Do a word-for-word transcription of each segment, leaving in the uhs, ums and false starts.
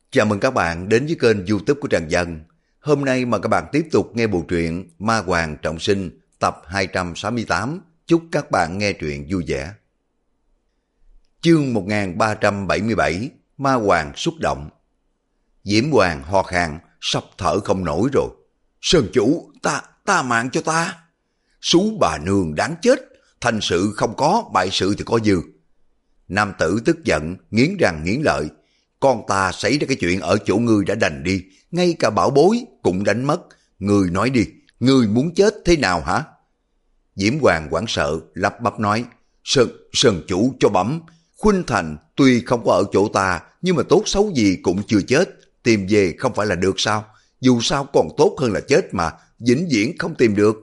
Chào mừng các bạn đến với kênh YouTube của Trần Dân. Hôm nay mà các bạn tiếp tục nghe bộ truyện Ma Hoàng Trọng Sinh tập hai trăm sáu mươi tám. Chúc các bạn nghe truyện vui vẻ. Chương một nghìn ba trăm bảy mươi bảy, Ma Hoàng xúc động. Diễm Hoàng ho khan, sắp thở không nổi rồi. Sơn chủ, ta, ta mạng cho ta. Sú bà nương đáng chết, thành sự không có, bại sự thì có dư. Nam tử tức giận, nghiến răng nghiến lợi. Con ta xảy ra cái chuyện ở chỗ ngươi đã đành đi, ngay cả bảo bối cũng đánh mất. Ngươi nói đi, ngươi muốn chết thế nào hả? Diễm Hoàng hoảng sợ, lắp bắp nói, Sơn, Sơn chủ cho bẩm, Khuynh Thành tuy không có ở chỗ ta, nhưng mà tốt xấu gì cũng chưa chết, tìm về không phải là được sao? Dù sao còn tốt hơn là chết mà, vĩnh viễn không tìm được.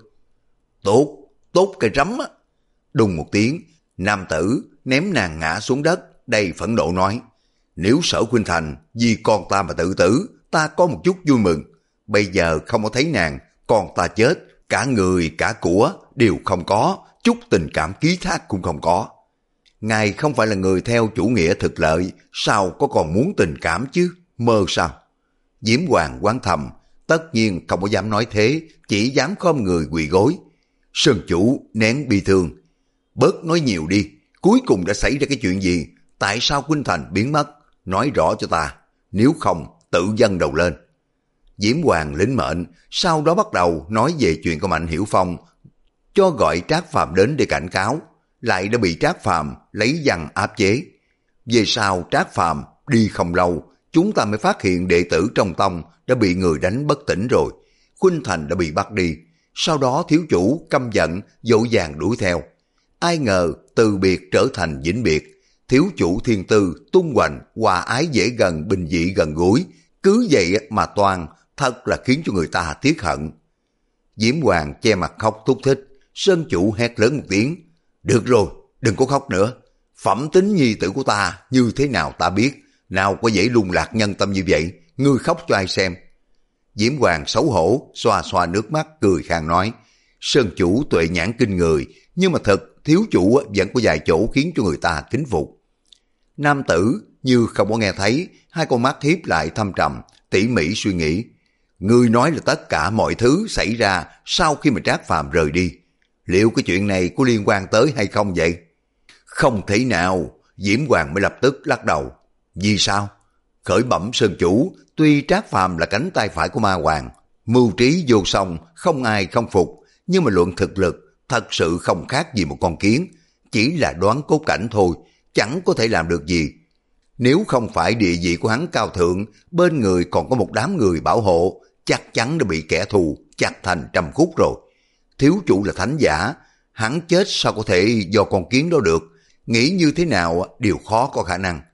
Tốt, tốt cái rắm á. Đùng một tiếng, nam tử ném nàng ngã xuống đất, đầy phẫn nộ nói, nếu Sở Khuynh Thành vì con ta mà tự tử, ta có một chút vui mừng. Bây giờ không có thấy nàng, con ta chết, cả người cả của đều không có, chút tình cảm ký thác cũng không có. Ngài không phải là người theo chủ nghĩa thực lợi, sao có còn muốn tình cảm chứ, mơ sao? Diễm Hoàng quán thầm, tất nhiên không có dám nói thế, chỉ dám khom người quỳ gối. Sơn chủ nén bi thương, bớt nói nhiều đi, cuối cùng đã xảy ra cái chuyện gì, tại sao Khuynh Thành biến mất? Nói rõ cho ta, nếu không tự dâng đầu lên. Diễm Hoàng lĩnh mệnh, sau đó bắt đầu nói về chuyện của Mạnh Hiểu Phong, cho gọi Trác Phàm đến để cảnh cáo, lại đã bị Trác Phàm lấy văn áp chế. Về sau Trác Phàm đi không lâu, chúng ta mới phát hiện đệ tử trong tông đã bị người đánh bất tỉnh rồi, Khuynh Thành đã bị bắt đi. Sau đó thiếu chủ căm giận, dội vàng đuổi theo. Ai ngờ từ biệt trở thành vĩnh biệt. Thiếu chủ thiên tư, tung hoành, hòa ái dễ gần, bình dị gần gũi, cứ vậy mà toan, thật là khiến cho người ta tiếc hận. Diễm Hoàng che mặt khóc thúc thích, Sơn chủ hét lớn một tiếng, được rồi, đừng có khóc nữa, phẩm tính nhi tử của ta như thế nào ta biết, nào có dễ lung lạc nhân tâm như vậy, ngươi khóc cho ai xem. Diễm Hoàng xấu hổ, xoa xoa nước mắt, cười khang nói, Sơn chủ tuệ nhãn kinh người, nhưng mà thật, thiếu chủ vẫn có vài chỗ khiến cho người ta kính phục. Nam tử như không có nghe thấy, hai con mắt hiếp lại thâm trầm, tỉ mỉ suy nghĩ. Ngươi nói là tất cả mọi thứ xảy ra sau khi mà Trác Phàm rời đi. Liệu cái chuyện này có liên quan tới hay không vậy? Không thể nào, Diễm Hoàng mới lập tức lắc đầu. Vì sao? Khởi bẩm Sơn chủ, tuy Trác Phàm là cánh tay phải của Ma Hoàng, mưu trí vô song, không ai không phục, nhưng mà luận thực lực, thật sự không khác gì một con kiến, chỉ là đoán cốt cảnh thôi, chẳng có thể làm được gì. Nếu không phải địa vị của hắn cao thượng, bên người còn có một đám người bảo hộ, chắc chắn đã bị kẻ thù chặt thành trăm khúc rồi. Thiếu chủ là thánh giả, hắn chết sao có thể do con kiến đó được, nghĩ như thế nào đều khó có khả năng.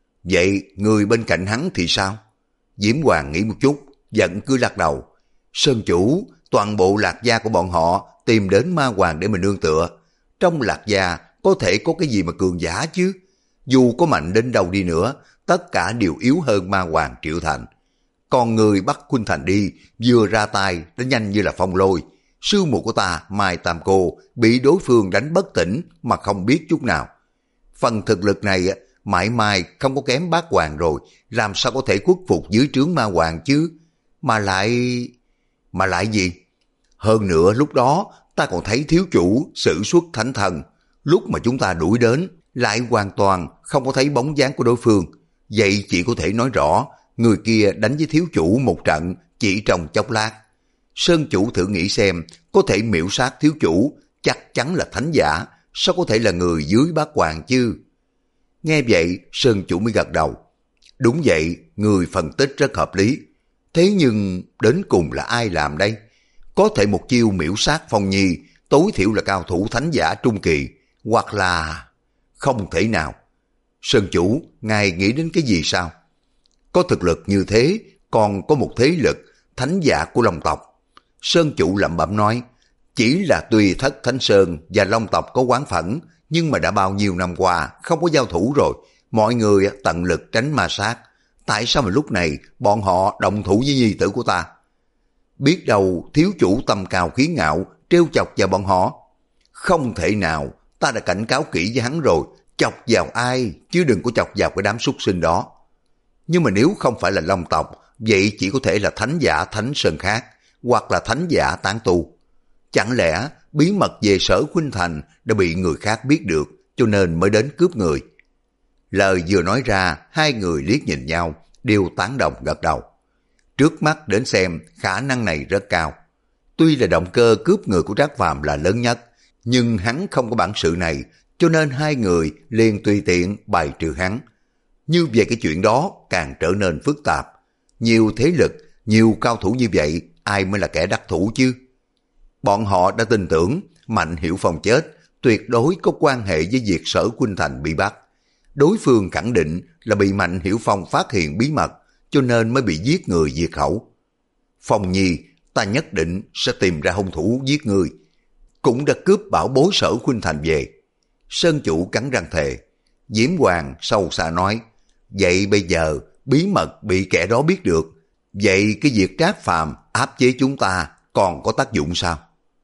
Vậy người bên cạnh hắn thì sao? Diễm Hoàng nghĩ một chút, giận cứ lắc đầu. Sơn chủ, toàn bộ Lạc Gia của bọn họ tìm đến Ma Hoàng để mình nương tựa. Trong Lạc Gia có thể có cái gì mà cường giả chứ? Dù có mạnh đến đâu đi nữa, tất cả đều yếu hơn Ma Hoàng Triệu Thành. Còn người bắt Khuynh Thành đi, vừa ra tay đã nhanh như là phong lôi. Sư muội của ta, Mai Tam Cô, bị đối phương đánh bất tỉnh mà không biết chút nào. Phần thực lực này mãi mai không có kém Bát Hoàng rồi, làm sao có thể khuất phục dưới trướng Ma Hoàng chứ? Mà lại... Mà lại gì? Hơn nữa lúc đó ta còn thấy thiếu chủ sử xuất thánh thần. Lúc mà chúng ta đuổi đến, lại hoàn toàn không có thấy bóng dáng của đối phương. Vậy chỉ có thể nói rõ, người kia đánh với thiếu chủ một trận chỉ trong chốc lát. Sơn chủ thử nghĩ xem, có thể miễu sát thiếu chủ, chắc chắn là thánh giả, sao có thể là người dưới Bát Hoàng chứ? Nghe vậy, Sơn chủ mới gật đầu. Đúng vậy, người phân tích rất hợp lý. Thế nhưng đến cùng là ai làm đây? Có thể một chiêu miễu sát Phong Nhi, tối thiểu là cao thủ thánh giả trung kỳ, hoặc là... Không thể nào. Sơn chủ, ngài nghĩ đến cái gì sao? Có thực lực như thế, còn có một thế lực, thánh giả của Long tộc. Sơn chủ lẩm bẩm nói, chỉ là tuy Thất Thánh Sơn và Long tộc có oán phẫn, nhưng mà đã bao nhiêu năm qua không có giao thủ rồi, mọi người tận lực tránh ma sát. Tại sao mà lúc này bọn họ động thủ với nhi tử của ta? Biết đâu thiếu chủ tâm cao khí ngạo, trêu chọc vào bọn họ. Không thể nào, ta đã cảnh cáo kỹ với hắn rồi, chọc vào ai, chứ đừng có chọc vào cái đám súc sinh đó. Nhưng mà nếu không phải là Long tộc, vậy chỉ có thể là thánh giả Thánh Sơn khác, hoặc là thánh giả tán tu. Chẳng lẽ bí mật về Sở Khuynh Thành đã bị người khác biết được, cho nên mới đến cướp người? Lời vừa nói ra, hai người liếc nhìn nhau, đều tán đồng gật đầu. Trước mắt đến xem, khả năng này rất cao. Tuy là động cơ cướp người của Trác Phàm là lớn nhất, nhưng hắn không có bản sự này, cho nên hai người liền tùy tiện bài trừ hắn. Như vậy cái chuyện đó càng trở nên phức tạp. Nhiều thế lực, nhiều cao thủ như vậy, ai mới là kẻ đắc thủ chứ? Bọn họ đã tin tưởng Mạnh Hiểu Phong chết tuyệt đối có quan hệ với việc Sở Khuynh Thành bị bắt. Đối phương khẳng định là bị Mạnh Hiểu Phong phát hiện bí mật, cho nên mới bị giết người diệt khẩu. Phong Nhi, ta nhất định sẽ tìm ra hung thủ giết người. Cũng đã cướp bảo bối Sở Khuynh Thành về. Sơn chủ cắn răng thề. Diễm Hoàng sâu xa nói, vậy bây giờ bí mật bị kẻ đó biết được, vậy cái việc Trác Phàm áp chế chúng ta còn có tác dụng sao?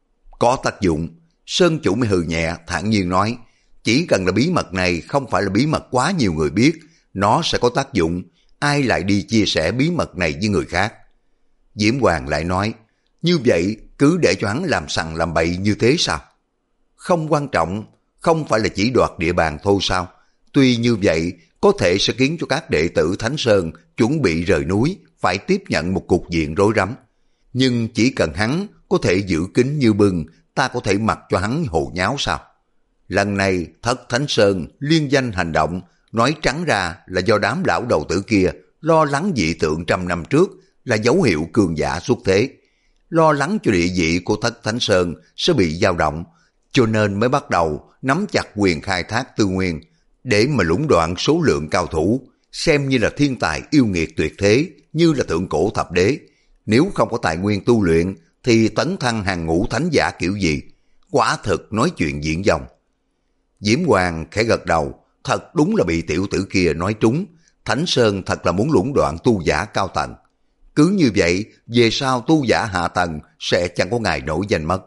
Có tác dụng. Sơn chủ mới hừ nhẹ thản nhiên nói, chỉ cần là bí mật này không phải là bí mật quá nhiều người biết, nó sẽ có tác dụng. Ai lại đi chia sẻ bí mật này với người khác? Diễm Hoàng lại nói, như vậy cứ để cho hắn làm sằng làm bậy như thế sao? Không quan trọng, không phải là chỉ đoạt địa bàn thôi sao? Tuy như vậy, có thể sẽ khiến cho các đệ tử Thánh Sơn chuẩn bị rời núi, phải tiếp nhận một cục diện rối rắm. Nhưng chỉ cần hắn có thể giữ kín như bưng, ta có thể mặc cho hắn hồ nháo sao? Lần này Thất Thánh Sơn liên danh hành động, nói trắng ra là do đám lão đầu tử kia lo lắng dị tượng trăm năm trước là dấu hiệu cường giả xuất thế. Lo lắng cho địa vị của Thất Thánh Sơn sẽ bị dao động, cho nên mới bắt đầu nắm chặt quyền khai thác tư nguyên, để mà lũng đoạn số lượng cao thủ, xem như là thiên tài yêu nghiệt tuyệt thế, như là thượng cổ thập đế. Nếu không có tài nguyên tu luyện, thì tấn thăng hàng ngũ thánh giả kiểu gì? Quả thực nói chuyện diễn dòng. Diễm Hoàng khẽ gật đầu, thật đúng là bị tiểu tử kia nói trúng. Thánh Sơn thật là muốn lũng đoạn tu giả cao tầng. Cứ như vậy, về sau tu giả hạ tầng sẽ chẳng có ngày nổi danh mất.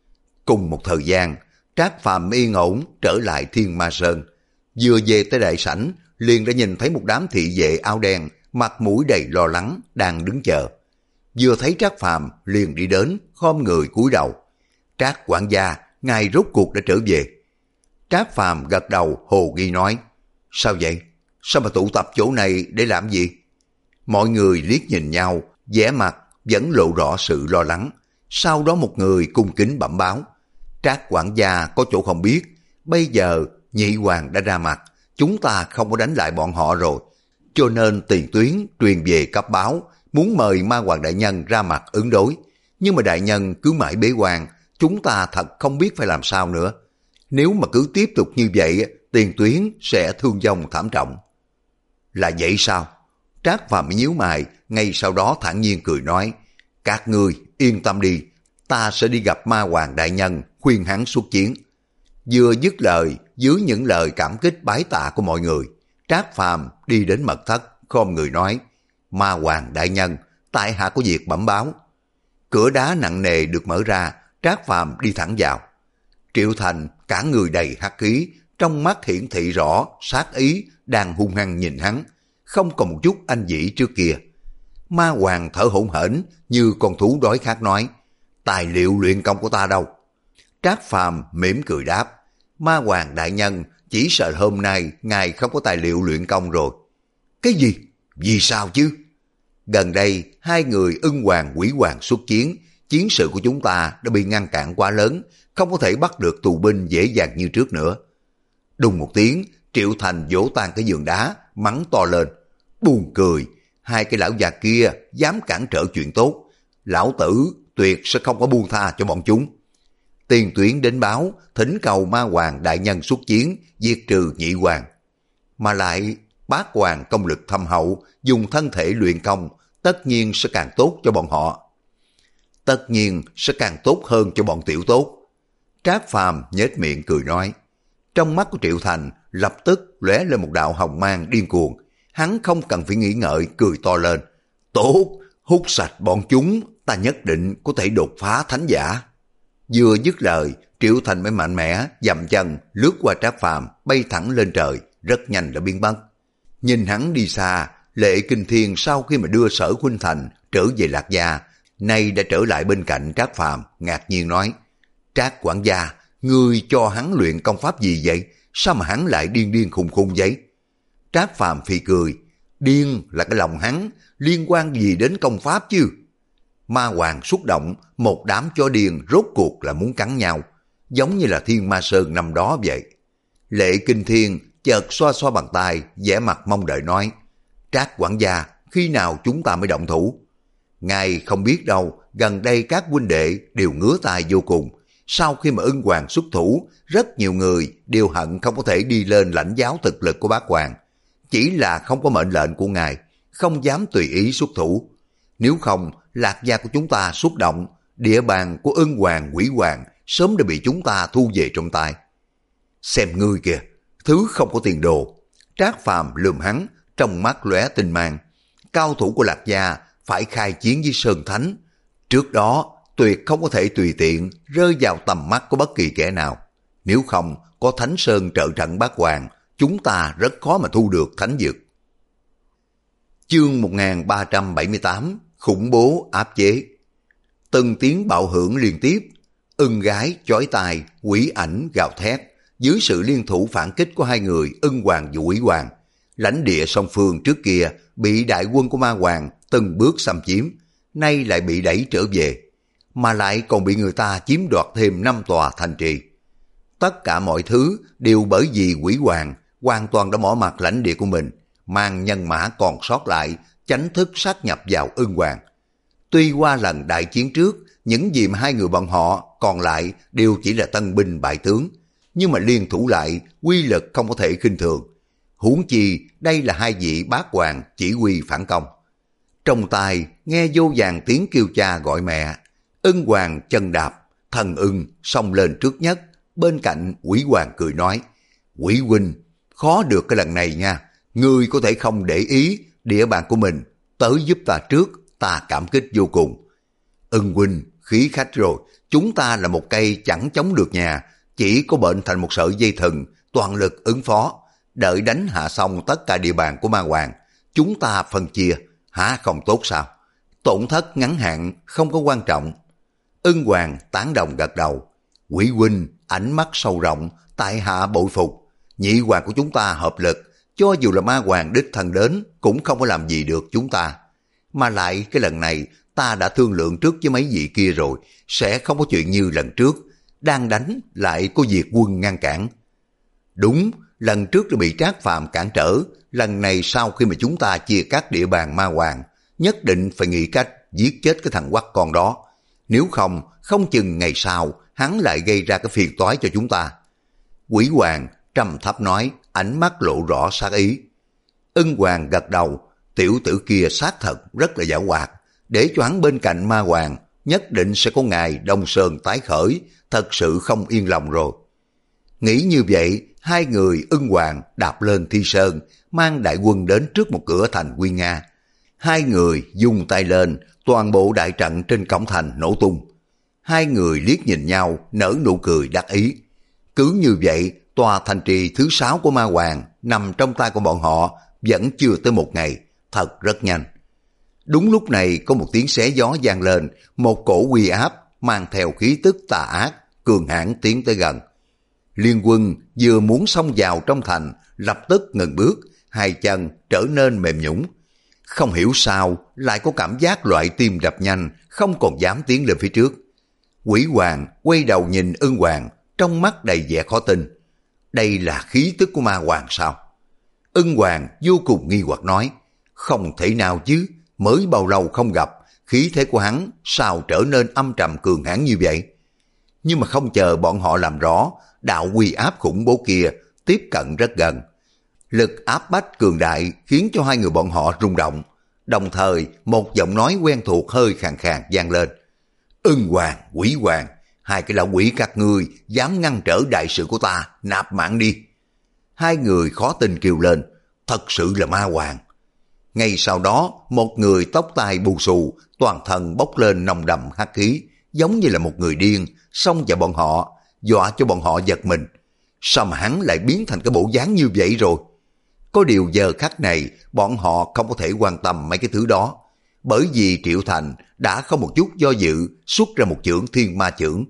Cùng một thời gian, Trác Phàm yên ổn trở lại Thiên Ma Sơn. Vừa về tới đại sảnh, liền đã nhìn thấy một đám thị vệ áo đen, mặt mũi đầy lo lắng, đang đứng chờ. Vừa thấy Trác Phàm liền đi đến, khom người cúi đầu. Trác quản gia, ngài rốt cuộc đã trở về. Trác Phàm gật đầu hồ nghi nói, sao vậy? Sao mà tụ tập chỗ này để làm gì? Mọi người liếc nhìn nhau, vẻ mặt vẫn lộ rõ sự lo lắng. Sau đó một người cung kính bẩm báo, Trác quản gia có chỗ không biết, bây giờ Nhị Hoàng đã ra mặt, chúng ta không có đánh lại bọn họ rồi, cho nên Tiền Tuyến truyền về cấp báo, muốn mời Ma Hoàng đại nhân ra mặt ứng đối. Nhưng mà đại nhân cứ mãi bế quan, chúng ta thật không biết phải làm sao nữa. Nếu mà cứ tiếp tục như vậy, Tiền Tuyến sẽ thương vong thảm trọng. Là vậy sao? Trác Phàm nhíu mày, ngay sau đó thản nhiên cười nói, các ngươi yên tâm đi, ta sẽ đi gặp Ma Hoàng đại nhân, khuyên hắn xuất chiến. Vừa dứt lời, dưới những lời cảm kích bái tạ của mọi người, Trác Phàm đi đến mật thất, khom người nói, Ma Hoàng đại nhân, tại hạ có việc bẩm báo. Cửa đá nặng nề được mở ra, Trác Phàm đi thẳng vào. Triệu Thành cả người đầy hắc khí, trong mắt hiển thị rõ sát ý đang hung hăng nhìn hắn, không còn một chút anh dĩ trước kia. Ma Hoàng thở hổn hển như con thú đói khát nói, tài liệu luyện công của ta đâu? Trác Phàm mỉm cười đáp, Ma Hoàng đại nhân, chỉ sợ hôm nay ngài không có tài liệu luyện công rồi. Cái gì? Vì sao chứ? Gần đây hai người Ưng Hoàng Quỷ Hoàng xuất chiến, chiến sự của chúng ta đã bị ngăn cản quá lớn, không có thể bắt được tù binh dễ dàng như trước nữa. Đùng một tiếng, Triệu Thành vỗ tan cái giường đá, mắng to lên, buồn cười, hai cái lão già kia dám cản trở chuyện tốt, lão tử tuyệt sẽ không có buông tha cho bọn chúng. Tiền Tuyến đến báo, thỉnh cầu Ma Hoàng đại nhân xuất chiến, diệt trừ Nhị Hoàng. Mà lại Bát Hoàng công lực thâm hậu, dùng thân thể luyện công, tất nhiên sẽ càng tốt cho bọn họ. Tất nhiên sẽ càng tốt hơn cho bọn tiểu tốt. Trác Phàm nhếch miệng cười nói. Trong mắt của Triệu Thành lập tức lóe lên một đạo hồng mang điên cuồng. Hắn không cần phải nghĩ ngợi, cười to lên. Tốt, hút sạch bọn chúng, ta nhất định có thể đột phá thánh giả. Vừa dứt lời, Triệu Thành mới mạnh mẽ dậm chân lướt qua Trác Phàm, bay thẳng lên trời, rất nhanh đã biến mất. Nhìn hắn đi xa, Lệ Kinh Thiên sau khi mà đưa Sở Khuynh Thành trở về Lạc Gia, nay đã trở lại bên cạnh Trác Phàm, ngạc nhiên nói: Trác quản gia, ngươi cho hắn luyện công pháp gì vậy? Sao mà hắn lại điên điên khùng khùng vậy? Trác Phàm phì cười: Điên là cái lòng hắn, liên quan gì đến công pháp chứ? Ma Hoàng xúc động, một đám chó điên rốt cuộc là muốn cắn nhau, giống như là Thiên Ma Sơn năm đó vậy. Lệ Kinh Thiên chợt xoa xoa bàn tay, vẻ mặt mong đợi nói: Trác quản gia, khi nào chúng ta mới động thủ? Ngài không biết đâu, gần đây các huynh đệ đều ngứa tai vô cùng. Sau khi mà Ưng Hoàng xuất thủ, rất nhiều người đều hận không có thể đi lên lãnh giáo thực lực của bác Hoàng. Chỉ là không có mệnh lệnh của ngài, không dám tùy ý xuất thủ. Nếu không, Lạc Gia của chúng ta xúc động, địa bàn của Ưng Hoàng, Quỷ Hoàng sớm đã bị chúng ta thu về trong tay. Xem ngươi kìa, thứ không có tiền đồ. Trác Phàm lườm hắn, trong mắt lóe tinh mang. Cao thủ của Lạc Gia phải khai chiến với Sơn Thánh. Trước đó, tuyệt không có thể tùy tiện rơi vào tầm mắt của bất kỳ kẻ nào. Nếu không, có Thánh Sơn trợ trận bác Hoàng, chúng ta rất khó mà thu được thánh dược. Chương một nghìn ba trăm bảy mươi tám, khủng bố áp chế. Từng tiếng bạo hưởng liên tiếp, ưng gái chói tai, quỷ ảnh gào thét. Dưới sự liên thủ phản kích của hai người Ưng Hoàng và Quỷ Hoàng, lãnh địa song phương trước kia bị đại quân của Ma Hoàng từng bước xâm chiếm, nay lại bị đẩy trở về, mà lại còn bị người ta chiếm đoạt thêm năm tòa thành trì. Tất cả mọi thứ đều bởi vì Quỷ Hoàng hoàn toàn đã bỏ mặt lãnh địa của mình, mang nhân mã còn sót lại chánh thức sát nhập vào Ưng Hoàng. Tuy qua lần đại chiến trước, những gì mà hai người bọn họ còn lại đều chỉ là tân binh bại tướng, nhưng mà liên thủ lại, quy lực không có thể khinh thường. Huống chi đây là hai vị bác hoàng chỉ huy phản công. Trong tai nghe vô vàng tiếng kêu cha gọi mẹ. Ưng Hoàng chân đạp, thần ưng xông lên trước nhất. Bên cạnh Quỷ Hoàng cười nói: Quỷ huynh, khó được cái lần này nha. Ngươi có thể không để ý địa bàn của mình, tới giúp ta trước, ta cảm kích vô cùng. Ưng huynh, khí khách rồi, chúng ta là một cây chẳng chống được nhà, chỉ có bệnh thành một sợi dây thừng, toàn lực ứng phó. Đợi đánh hạ xong tất cả địa bàn của Ma Hoàng, chúng ta phân chia, hả không tốt sao? Tổn thất ngắn hạn không có quan trọng. Ưng Hoàng tán đồng gật đầu. Quỷ huynh, ánh mắt sâu rộng, tại hạ bội phục. Nhị hoàng của chúng ta hợp lực, cho dù là Ma Hoàng đích thân đến cũng không có làm gì được chúng ta. Mà lại cái lần này ta đã thương lượng trước với mấy vị kia rồi, sẽ không có chuyện như lần trước. Đang đánh lại có việc quân ngăn cản. Đúng, lần trước đã bị Trác Phàm cản trở, lần này sau khi mà chúng ta chia cắt địa bàn Ma Hoàng, nhất định phải nghĩ cách giết chết cái thằng quắc con đó. Nếu không, không chừng ngày sau hắn lại gây ra cái phiền toái cho chúng ta. Quỷ Hoàng trầm thấp nói, ánh mắt lộ rõ sát ý. Ưng Hoàng gật đầu, tiểu tử kia xác thật rất là giảo hoạt, để cho hắn bên cạnh Ma Hoàng, nhất định sẽ có ngày Đông Sơn tái khởi, thật sự không yên lòng rồi. Nghĩ như vậy, hai người Ưng Hoàng đạp lên Thi Sơn, mang đại quân đến trước một cửa thành Quy Nga. Hai người dùng tay lên, toàn bộ đại trận trên cổng thành nổ tung. Hai người liếc nhìn nhau, nở nụ cười đắc ý. Cứ như vậy, tòa thành trì thứ sáu của Ma Hoàng nằm trong tay của bọn họ vẫn chưa tới một ngày, thật rất nhanh. Đúng lúc này có một tiếng xé gió vang lên, một cổ uy áp mang theo khí tức tà ác, cường hãn tiến tới gần. Liên quân vừa muốn xông vào trong thành, lập tức ngừng bước, hai chân trở nên mềm nhũn. Không hiểu sao lại có cảm giác loại tim đập nhanh, không còn dám tiến lên phía trước. Quỷ Hoàng quay đầu nhìn Ưng Hoàng, trong mắt đầy vẻ khó tin. Đây là khí tức của Ma Hoàng sao? Ưng Hoàng vô cùng nghi hoặc nói, không thể nào chứ, mới bao lâu không gặp, khí thế của hắn sao trở nên âm trầm cường hãn như vậy? Nhưng mà không chờ bọn họ làm rõ, đạo uy áp khủng bố kia tiếp cận rất gần. Lực áp bách cường đại khiến cho hai người bọn họ rung động. Đồng thời một giọng nói quen thuộc hơi khàn khàn vang lên. Ưng Hoàng, Quỷ Hoàng, hai cái lão quỷ các ngươi dám ngăn trở đại sự của ta, nạp mạng đi. Hai người khó tin kêu lên, thật sự là Ma Hoàng. Ngay sau đó, một người tóc tai bù xù, toàn thân bốc lên nồng đậm hắc khí, giống như là một người điên, xông vào bọn họ, dọa cho bọn họ giật mình. Sao mà hắn lại biến thành cái bộ dáng như vậy rồi? Có điều giờ khắc này bọn họ không có thể quan tâm mấy cái thứ đó, bởi vì Triệu Thành đã không một chút do dự xuất ra một chưởng thiên ma chưởng.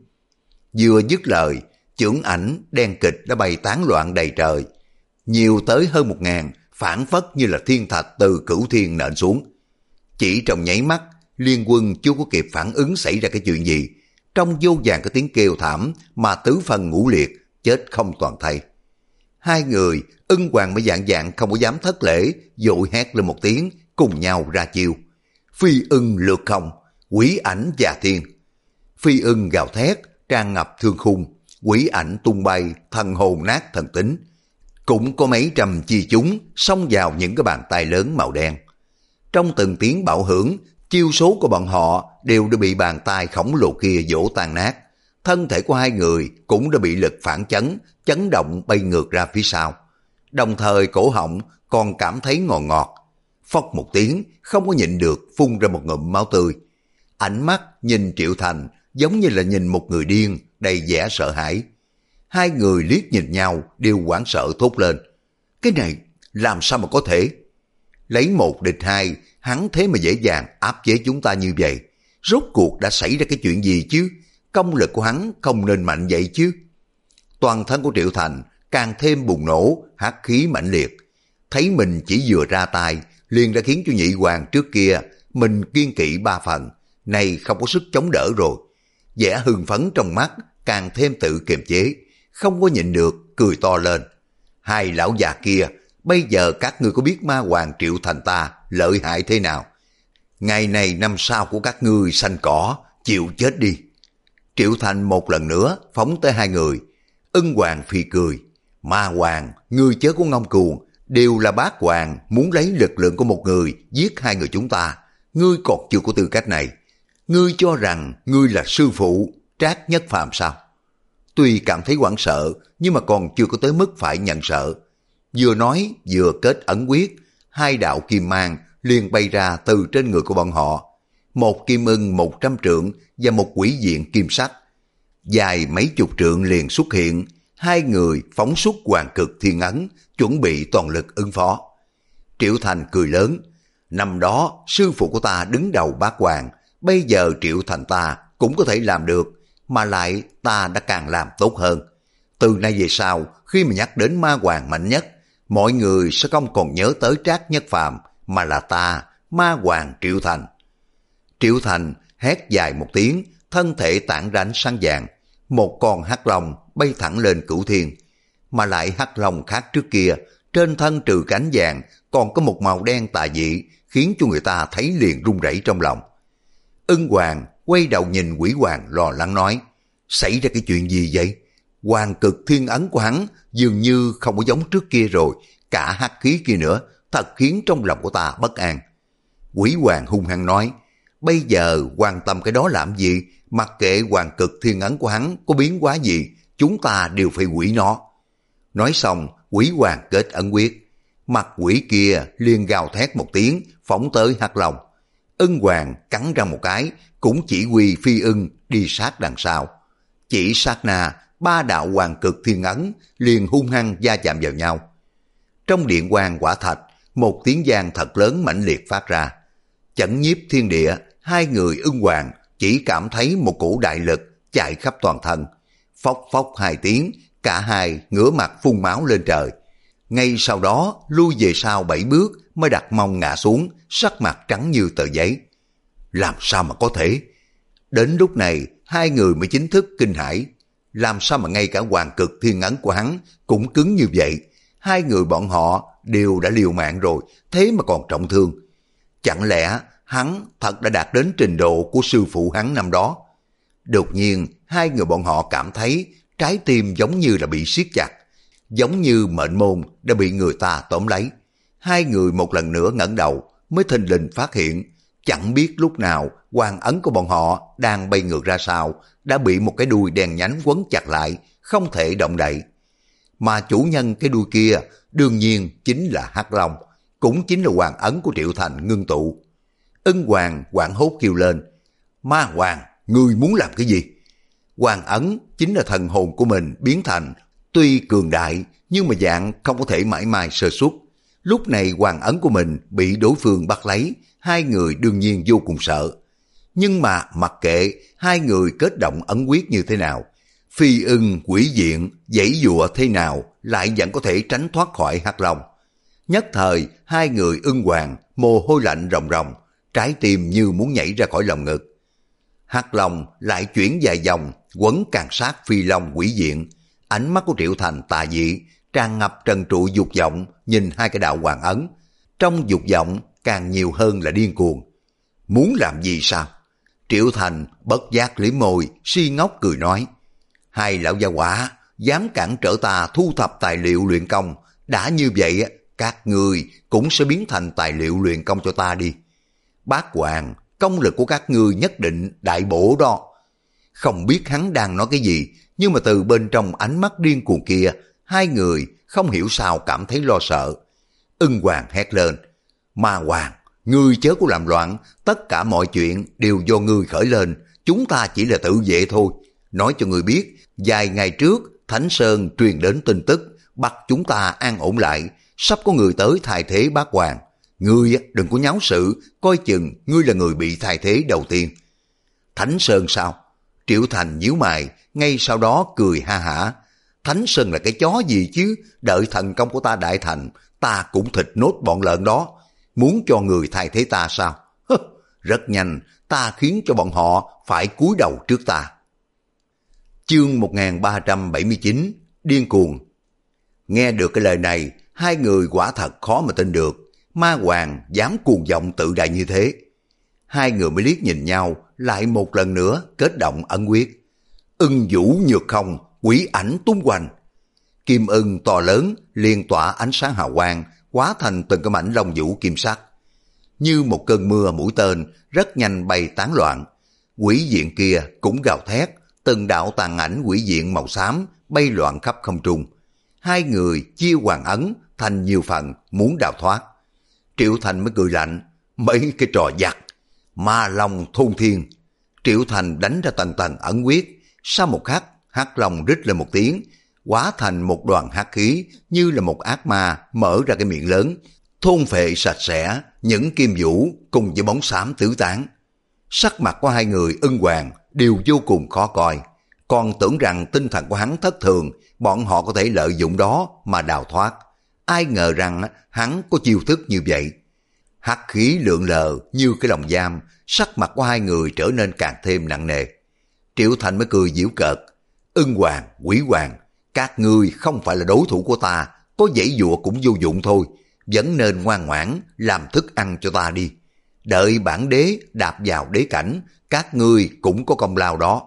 Vừa dứt lời, chưởng ảnh đen kịch đã bay tán loạn đầy trời, nhiều tới hơn một ngàn, phản phất như là thiên thạch từ cửu thiên nện xuống. Chỉ trong nháy mắt, liên quân chưa có kịp phản ứng xảy ra cái chuyện gì, trong vô vàn cái tiếng kêu thảm mà tứ phân ngũ liệt, chết không toàn thây. Hai người, Ưng Hoàng mới dạng dạng không có dám thất lễ, vội hét lên một tiếng, cùng nhau ra chiêu. Phi ưng lược không, quỷ ảnh và thiên. Phi ưng gào thét, tràn ngập thương khung, quỷ ảnh tung bay, thần hồn nát thần tính. Cũng có mấy trăm chi chúng xông vào những cái bàn tay lớn màu đen. Trong từng tiếng bạo hưởng, chiêu số của bọn họ đều đã bị bàn tay khổng lồ kia vỗ tan nát. Thân thể của hai người cũng đã bị lực phản chấn, chấn động bay ngược ra phía sau. Đồng thời cổ họng còn cảm thấy ngọt ngọt. Phốc một tiếng, không có nhịn được phun ra một ngụm máu tươi. Ánh mắt nhìn Triệu Thành giống như là nhìn một người điên, đầy vẻ sợ hãi. Hai người liếc nhìn nhau đều hoảng sợ thốt lên. Cái này làm sao mà có thể? Lấy một địch hai, hắn thế mà dễ dàng áp chế chúng ta như vậy. Rốt cuộc đã xảy ra cái chuyện gì chứ? Công lực của hắn không nên mạnh vậy chứ? Toàn thân của Triệu Thành càng thêm bùng nổ, hắc khí mãnh liệt. Thấy mình chỉ vừa ra tay, liền đã khiến cho Nhị Hoàng trước kia mình kiên kỵ ba phần, này không có sức chống đỡ rồi. Vẻ hưng phấn trong mắt càng thêm tự kiềm chế, không có nhịn được cười to lên. Hai lão già kia, bây giờ các ngươi có biết ma hoàng Triệu Thành ta lợi hại thế nào? Ngày này năm sau của các ngươi xanh cỏ, chịu chết đi. Triệu Thành một lần nữa phóng tới hai người. Ân Hoàng phi cười. Ma hoàng, ngươi chớ có ngông cuồng, đều là bác hoàng muốn lấy lực lượng của một người giết hai người chúng ta. Ngươi còn chưa có tư cách này. Ngươi cho rằng ngươi là sư phụ Trác Nhất Phàm sao? Tuy cảm thấy hoảng sợ, nhưng mà còn chưa có tới mức phải nhận sợ. Vừa nói vừa kết ẩn quyết, hai đạo kim mang liền bay ra từ trên người của bọn họ. Một kim ưng một trăm trượng và một quỷ diện kim sắc. Dài mấy chục trượng liền xuất hiện, hai người phóng xuất hoàng cực thiên ấn, chuẩn bị toàn lực ứng phó. Triệu Thành cười lớn, năm đó sư phụ của ta đứng đầu bát hoàng, bây giờ Triệu Thành ta cũng có thể làm được, mà lại ta đã càng làm tốt hơn. Từ nay về sau, khi mà nhắc đến ma hoàng mạnh nhất, mọi người sẽ không còn nhớ tới Trác Nhất Phàm, mà là ta, ma hoàng Triệu Thành. Triệu Thành hét dài một tiếng, thân thể tản ra ánh sáng vàng, một con hắc long bay thẳng lên cửu thiên, mà lại hắc long khác trước kia, trên thân trừ cánh vàng còn có một màu đen tà dị, khiến cho người ta thấy liền run rẩy trong lòng. Ân Hoàng quay đầu nhìn Quỷ Hoàng lo lắng nói, xảy ra cái chuyện gì vậy? Hoàng cực thiên ấn của hắn dường như không có giống trước kia rồi, cả hắc khí kia nữa, thật khiến trong lòng của ta bất an. Quỷ Hoàng hung hăng nói, bây giờ quan tâm cái đó làm gì? Mặc kệ hoàng cực thiên ấn của hắn có biến hóa gì, chúng ta đều phải hủy nó. Nói xong, Quỷ Hoàng kết ấn quyết. Mặt quỷ kia liền gào thét một tiếng, phóng tới hắc long. Ân Hoàng cắn răng một cái, cũng chỉ huy phi ưng đi sát đằng sau. Chỉ sát na, ba đạo hoàng cực thiên ấn liền hung hăng va chạm vào nhau. Trong điện quang quả thạch, một tiếng vang thật lớn mãnh liệt phát ra. Chấn nhiếp thiên địa, hai người Ân Hoàng chỉ cảm thấy một cổ đại lực chạy khắp toàn thân. Phốc phốc hai tiếng, cả hai ngửa mặt phun máu lên trời. Ngay sau đó lui về sau bảy bước mới đặt mông ngã xuống, sắc mặt trắng như tờ giấy. Làm sao mà có thể? Đến lúc này hai người mới chính thức kinh hãi. Làm sao mà ngay cả hoàng cực thiên ấn của hắn cũng cứng như vậy? Hai người bọn họ đều đã liều mạng rồi, thế mà còn trọng thương. Chẳng lẽ hắn thật đã đạt đến trình độ của sư phụ hắn năm đó? Đột nhiên hai người bọn họ cảm thấy trái tim giống như là bị siết chặt, giống như mệnh môn đã bị người ta tóm lấy. Hai người một lần nữa ngẩng đầu mới thình lình phát hiện, chẳng biết lúc nào hoàng ấn của bọn họ đang bay ngược ra sau, đã bị một cái đuôi đen nhánh quấn chặt lại, không thể động đậy. Mà chủ nhân cái đuôi kia đương nhiên chính là hắc long, cũng chính là hoàng ấn của Triệu Thành ngưng tụ. Ân Hoàng hoảng hốt kêu lên, ma hoàng, ngươi muốn làm cái gì? Hoàng ấn chính là thần hồn của mình biến thành, tuy cường đại nhưng mà dạng không có thể mãi mãi sơ suất. Lúc này hoàng ấn của mình bị đối phương bắt lấy, hai người đương nhiên vô cùng sợ. Nhưng mà mặc kệ hai người kết động ấn quyết như thế nào, phi ưng quỷ diện giãy dụa thế nào lại vẫn có thể tránh thoát khỏi Hắc Long. Nhất thời hai người ưng hoàng mồ hôi lạnh ròng ròng, trái tim như muốn nhảy ra khỏi lòng ngực. Hắc Long lại chuyển vài vòng quấn càng sát phi long quỷ diện, ánh mắt của Triệu Thành tà dị, tràn ngập trần trụi dục vọng nhìn hai cái đạo hoàng ấn. Trong dục vọng càng nhiều hơn là điên cuồng. Muốn làm gì sao? Triệu Thành bất giác liếm môi, si ngốc cười nói, hai lão gia hỏa dám cản trở ta thu thập tài liệu luyện công, đã như vậy các ngươi cũng sẽ biến thành tài liệu luyện công cho ta đi. Bác Hoàng, công lực của các ngươi nhất định đại bổ đó. Không biết hắn đang nói cái gì, nhưng mà từ bên trong ánh mắt điên cuồng kia, hai người không hiểu sao cảm thấy lo sợ. Ưng Hoàng hét lên, Ma Hoàng, ngươi chớ có làm loạn, tất cả mọi chuyện đều do ngươi khởi lên, chúng ta chỉ là tự vệ thôi. Nói cho ngươi biết, vài ngày trước, Thánh Sơn truyền đến tin tức, bắt chúng ta an ổn lại, sắp có người tới thay thế bác Hoàng. Ngươi đừng có nháo sự, coi chừng ngươi là người bị thay thế đầu tiên. Thánh Sơn sao? Triệu Thành nhíu mày, ngay sau đó cười ha hả. Thánh Sơn là cái chó gì chứ, đợi thần công của ta đại thành, ta cũng thịt nốt bọn lợn đó. Muốn cho người thay thế ta sao? Hứ, rất nhanh, ta khiến cho bọn họ phải cúi đầu trước ta. Chương một nghìn ba trăm bảy mươi chín, điên cuồng. Nghe được cái lời này, hai người quả thật khó mà tin được. Ma Hoàng dám cuồng vọng tự đại như thế. Hai người mới liếc nhìn nhau, lại một lần nữa kết động ấn quyết. Ưng vũ nhược không, quỷ ảnh tung hoành. Kim ưng to lớn liền tỏa ánh sáng hào quang, hóa thành từng cái mảnh lông vũ kim sắc. Như một cơn mưa mũi tên, rất nhanh bay tán loạn. Quỷ diện kia cũng gào thét, từng đạo tàn ảnh quỷ diện màu xám bay loạn khắp không trung. Hai người chia hoàng ấn thành nhiều phần muốn đào thoát. Triệu Thành mới cười lạnh, mấy cái trò giặc, ma long thôn thiên. Triệu Thành đánh ra tầng tầng ẩn quyết, sau một khắc, hắc long rít lên một tiếng, hóa thành một đoàn hắc khí như là một ác ma mở ra cái miệng lớn, thôn phệ sạch sẽ những kim vũ cùng với bóng xám tứ tán. Sắc mặt của hai người ưng hoàng đều vô cùng khó coi, còn tưởng rằng tinh thần của hắn thất thường, bọn họ có thể lợi dụng đó mà đào thoát. Ai ngờ rằng hắn có chiêu thức như vậy. Hắc khí lượn lờ như cái lồng giam, sắc mặt của hai người trở nên càng thêm nặng nề. Triệu Thành mới cười giễu cợt, Ưng Hoàng, Quỷ Hoàng, các ngươi không phải là đối thủ của ta, có giãy giụa cũng vô dụng thôi, vẫn nên ngoan ngoãn làm thức ăn cho ta đi. Đợi bản đế đạp vào đế cảnh, các ngươi cũng có công lao đó.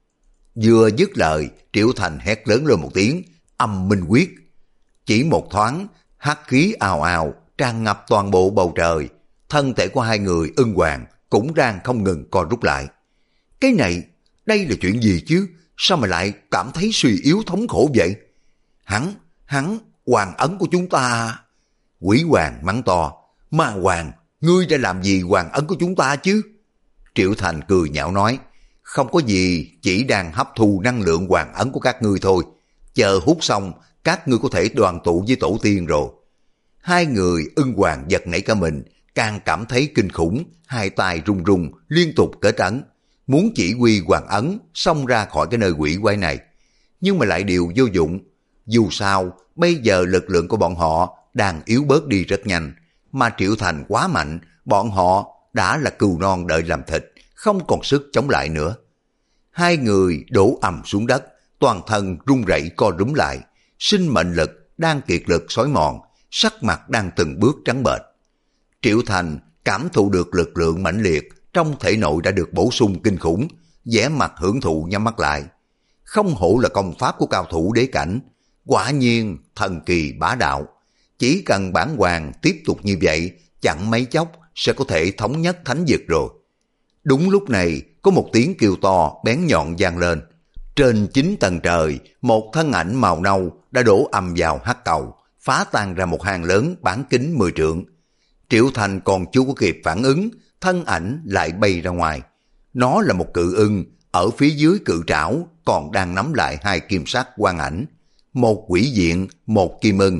Vừa dứt lời, Triệu Thành hét lớn lên một tiếng, âm minh quyết. Chỉ một thoáng, hắc khí ào ào tràn ngập toàn bộ bầu trời, thân thể của hai người ưng hoàng cũng đang không ngừng co rút lại. Cái này, đây là chuyện gì chứ? Sao mà lại cảm thấy suy yếu thống khổ vậy? Hắn, hắn, hoàng ấn của chúng ta... Quỷ hoàng mắng to, Ma Hoàng, ngươi đã làm gì hoàng ấn của chúng ta chứ? Triệu Thành cười nhạo nói, không có gì, chỉ đang hấp thu năng lượng hoàng ấn của các ngươi thôi. Chờ hút xong, các ngươi có thể đoàn tụ với tổ tiên rồi. Hai người ưng hoàng giật nảy cả mình, càng cảm thấy kinh khủng, hai tay run run, liên tục kết ấn, muốn chỉ huy hoàng ấn xông ra khỏi cái nơi quỷ quái này. Nhưng mà lại đều vô dụng. Dù sao, bây giờ lực lượng của bọn họ đang yếu bớt đi rất nhanh, mà Triệu Thành quá mạnh, bọn họ đã là cừu non đợi làm thịt, không còn sức chống lại nữa. Hai người đổ ầm xuống đất, toàn thân run rẩy co rúm lại, sinh mệnh lực đang kiệt lực xói mòn, sắc mặt đang từng bước trắng bệch. Triệu Thành cảm thụ được lực lượng mãnh liệt trong thể nội đã được bổ sung kinh khủng, vẻ mặt hưởng thụ nhắm mắt lại. Không hổ là công pháp của cao thủ đế cảnh, quả nhiên thần kỳ bá đạo. Chỉ cần bản hoàng tiếp tục như vậy, chẳng mấy chốc sẽ có thể thống nhất thánh vực rồi. Đúng lúc này, có một tiếng kêu to bén nhọn vang lên. Trên chín tầng trời, một thân ảnh màu nâu đã đổ ầm vào hắc cầu, phá tan ra một hang lớn bán kính mười trượng. Triệu Thành còn chưa có kịp phản ứng, thân ảnh lại bay ra ngoài. Nó là một cự ưng, ở phía dưới cự trảo còn đang nắm lại hai kim sắc quang ảnh. Một quỷ diện, một kim ưng.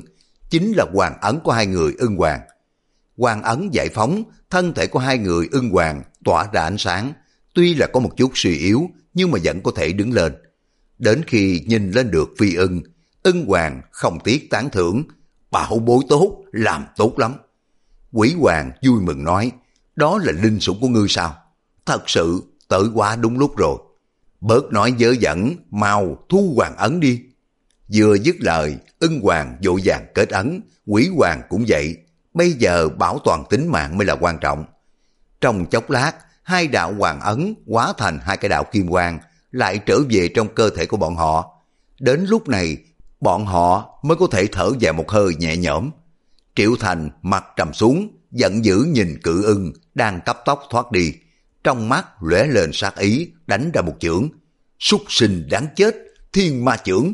chính là hoàng ấn của hai người ưng hoàng. Hoàng ấn giải phóng, thân thể của hai người ưng hoàng tỏa ra ánh sáng, tuy là có một chút suy yếu nhưng mà vẫn có thể đứng lên. Đến khi nhìn lên được phi ưng, ưng hoàng không tiếc tán thưởng, bảo bối tốt, làm tốt lắm. Quỷ hoàng vui mừng nói, đó là linh sủng của ngươi sao? Thật sự tới quá đúng lúc rồi. Bớt nói dớ dẫn, mau thu hoàng ấn đi. Vừa dứt lời, ưng hoàng vội vàng kết ấn, quỷ hoàng cũng vậy. Bây giờ bảo toàn tính mạng mới là quan trọng. Trong chốc lát, hai đạo hoàng ấn hóa thành hai cái đạo kim quang, lại trở về trong cơ thể của bọn họ. Đến lúc này, bọn họ mới có thể thở dài một hơi nhẹ nhõm. Triệu Thành mặt trầm xuống, giận dữ nhìn cự ưng đang cấp tốc thoát đi. Trong mắt lóe lên sát ý, đánh ra một chưởng. Súc sinh đáng chết, thiên ma chưởng.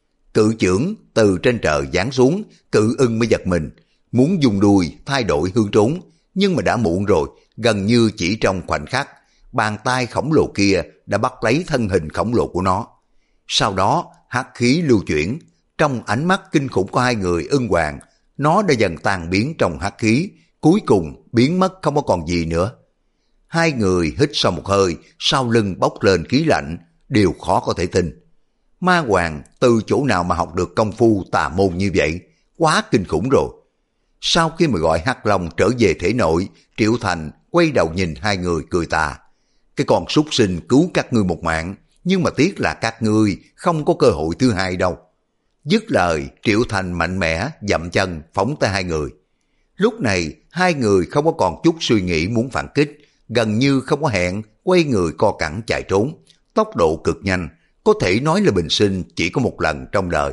Cự chưởng từ trên trời giáng xuống, cự ưng mới giật mình, muốn dùng đuôi thay đổi hướng trốn, nhưng mà đã muộn rồi. Gần như chỉ trong khoảnh khắc, bàn tay khổng lồ kia đã bắt lấy thân hình khổng lồ của nó. Sau đó hắc khí lưu chuyển, trong ánh mắt kinh khủng của hai người ưng hoàng, nó đã dần tan biến trong hắc khí, cuối cùng biến mất không có còn gì nữa. Hai người hít sâu một hơi, sau lưng bốc lên khí lạnh, điều khó có thể tin. Ma hoàng từ chỗ nào mà học được công phu tà môn như vậy, quá kinh khủng rồi. Sau khi mà gọi Hắc Long trở về thể nội, Triệu Thành quay đầu nhìn hai người cười tà. Cái con súc sinh cứu các ngươi một mạng, nhưng mà tiếc là các ngươi không có cơ hội thứ hai đâu. Dứt lời, Triệu Thành mạnh mẽ dậm chân phóng tới hai người. Lúc này, hai người không có còn chút suy nghĩ muốn phản kích, gần như không có hẹn, quay người co cẳng chạy trốn. Tốc độ cực nhanh, có thể nói là bình sinh chỉ có một lần trong đời.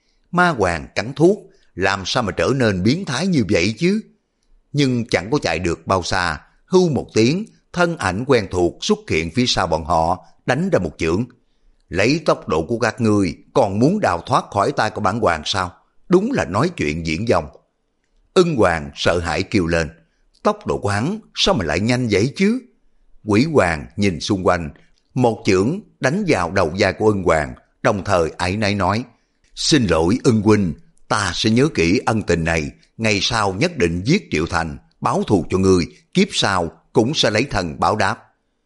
Ma hoàng cắn thuốc, làm sao mà trở nên biến thái như vậy chứ? Nhưng chẳng có chạy được bao xa, hưu một tiếng, thân ảnh quen thuộc xuất hiện phía sau bọn họ, đánh ra một chưởng. Lấy tốc độ của các ngươi còn muốn đào thoát khỏi tay của bản hoàng sao? Đúng là nói chuyện diễn dông. Ưng hoàng sợ hãi kêu lên, tốc độ của hắn sao mà lại nhanh vậy chứ? Quỷ hoàng nhìn xung quanh, một chưởng đánh vào đầu vai của ưng hoàng, đồng thời áy náy nói, xin lỗi ưng huynh, ta sẽ nhớ kỹ ân tình này, ngày sau nhất định giết Triệu Thành, báo thù cho ngươi, kiếp sau cũng sẽ lấy thần báo đáp.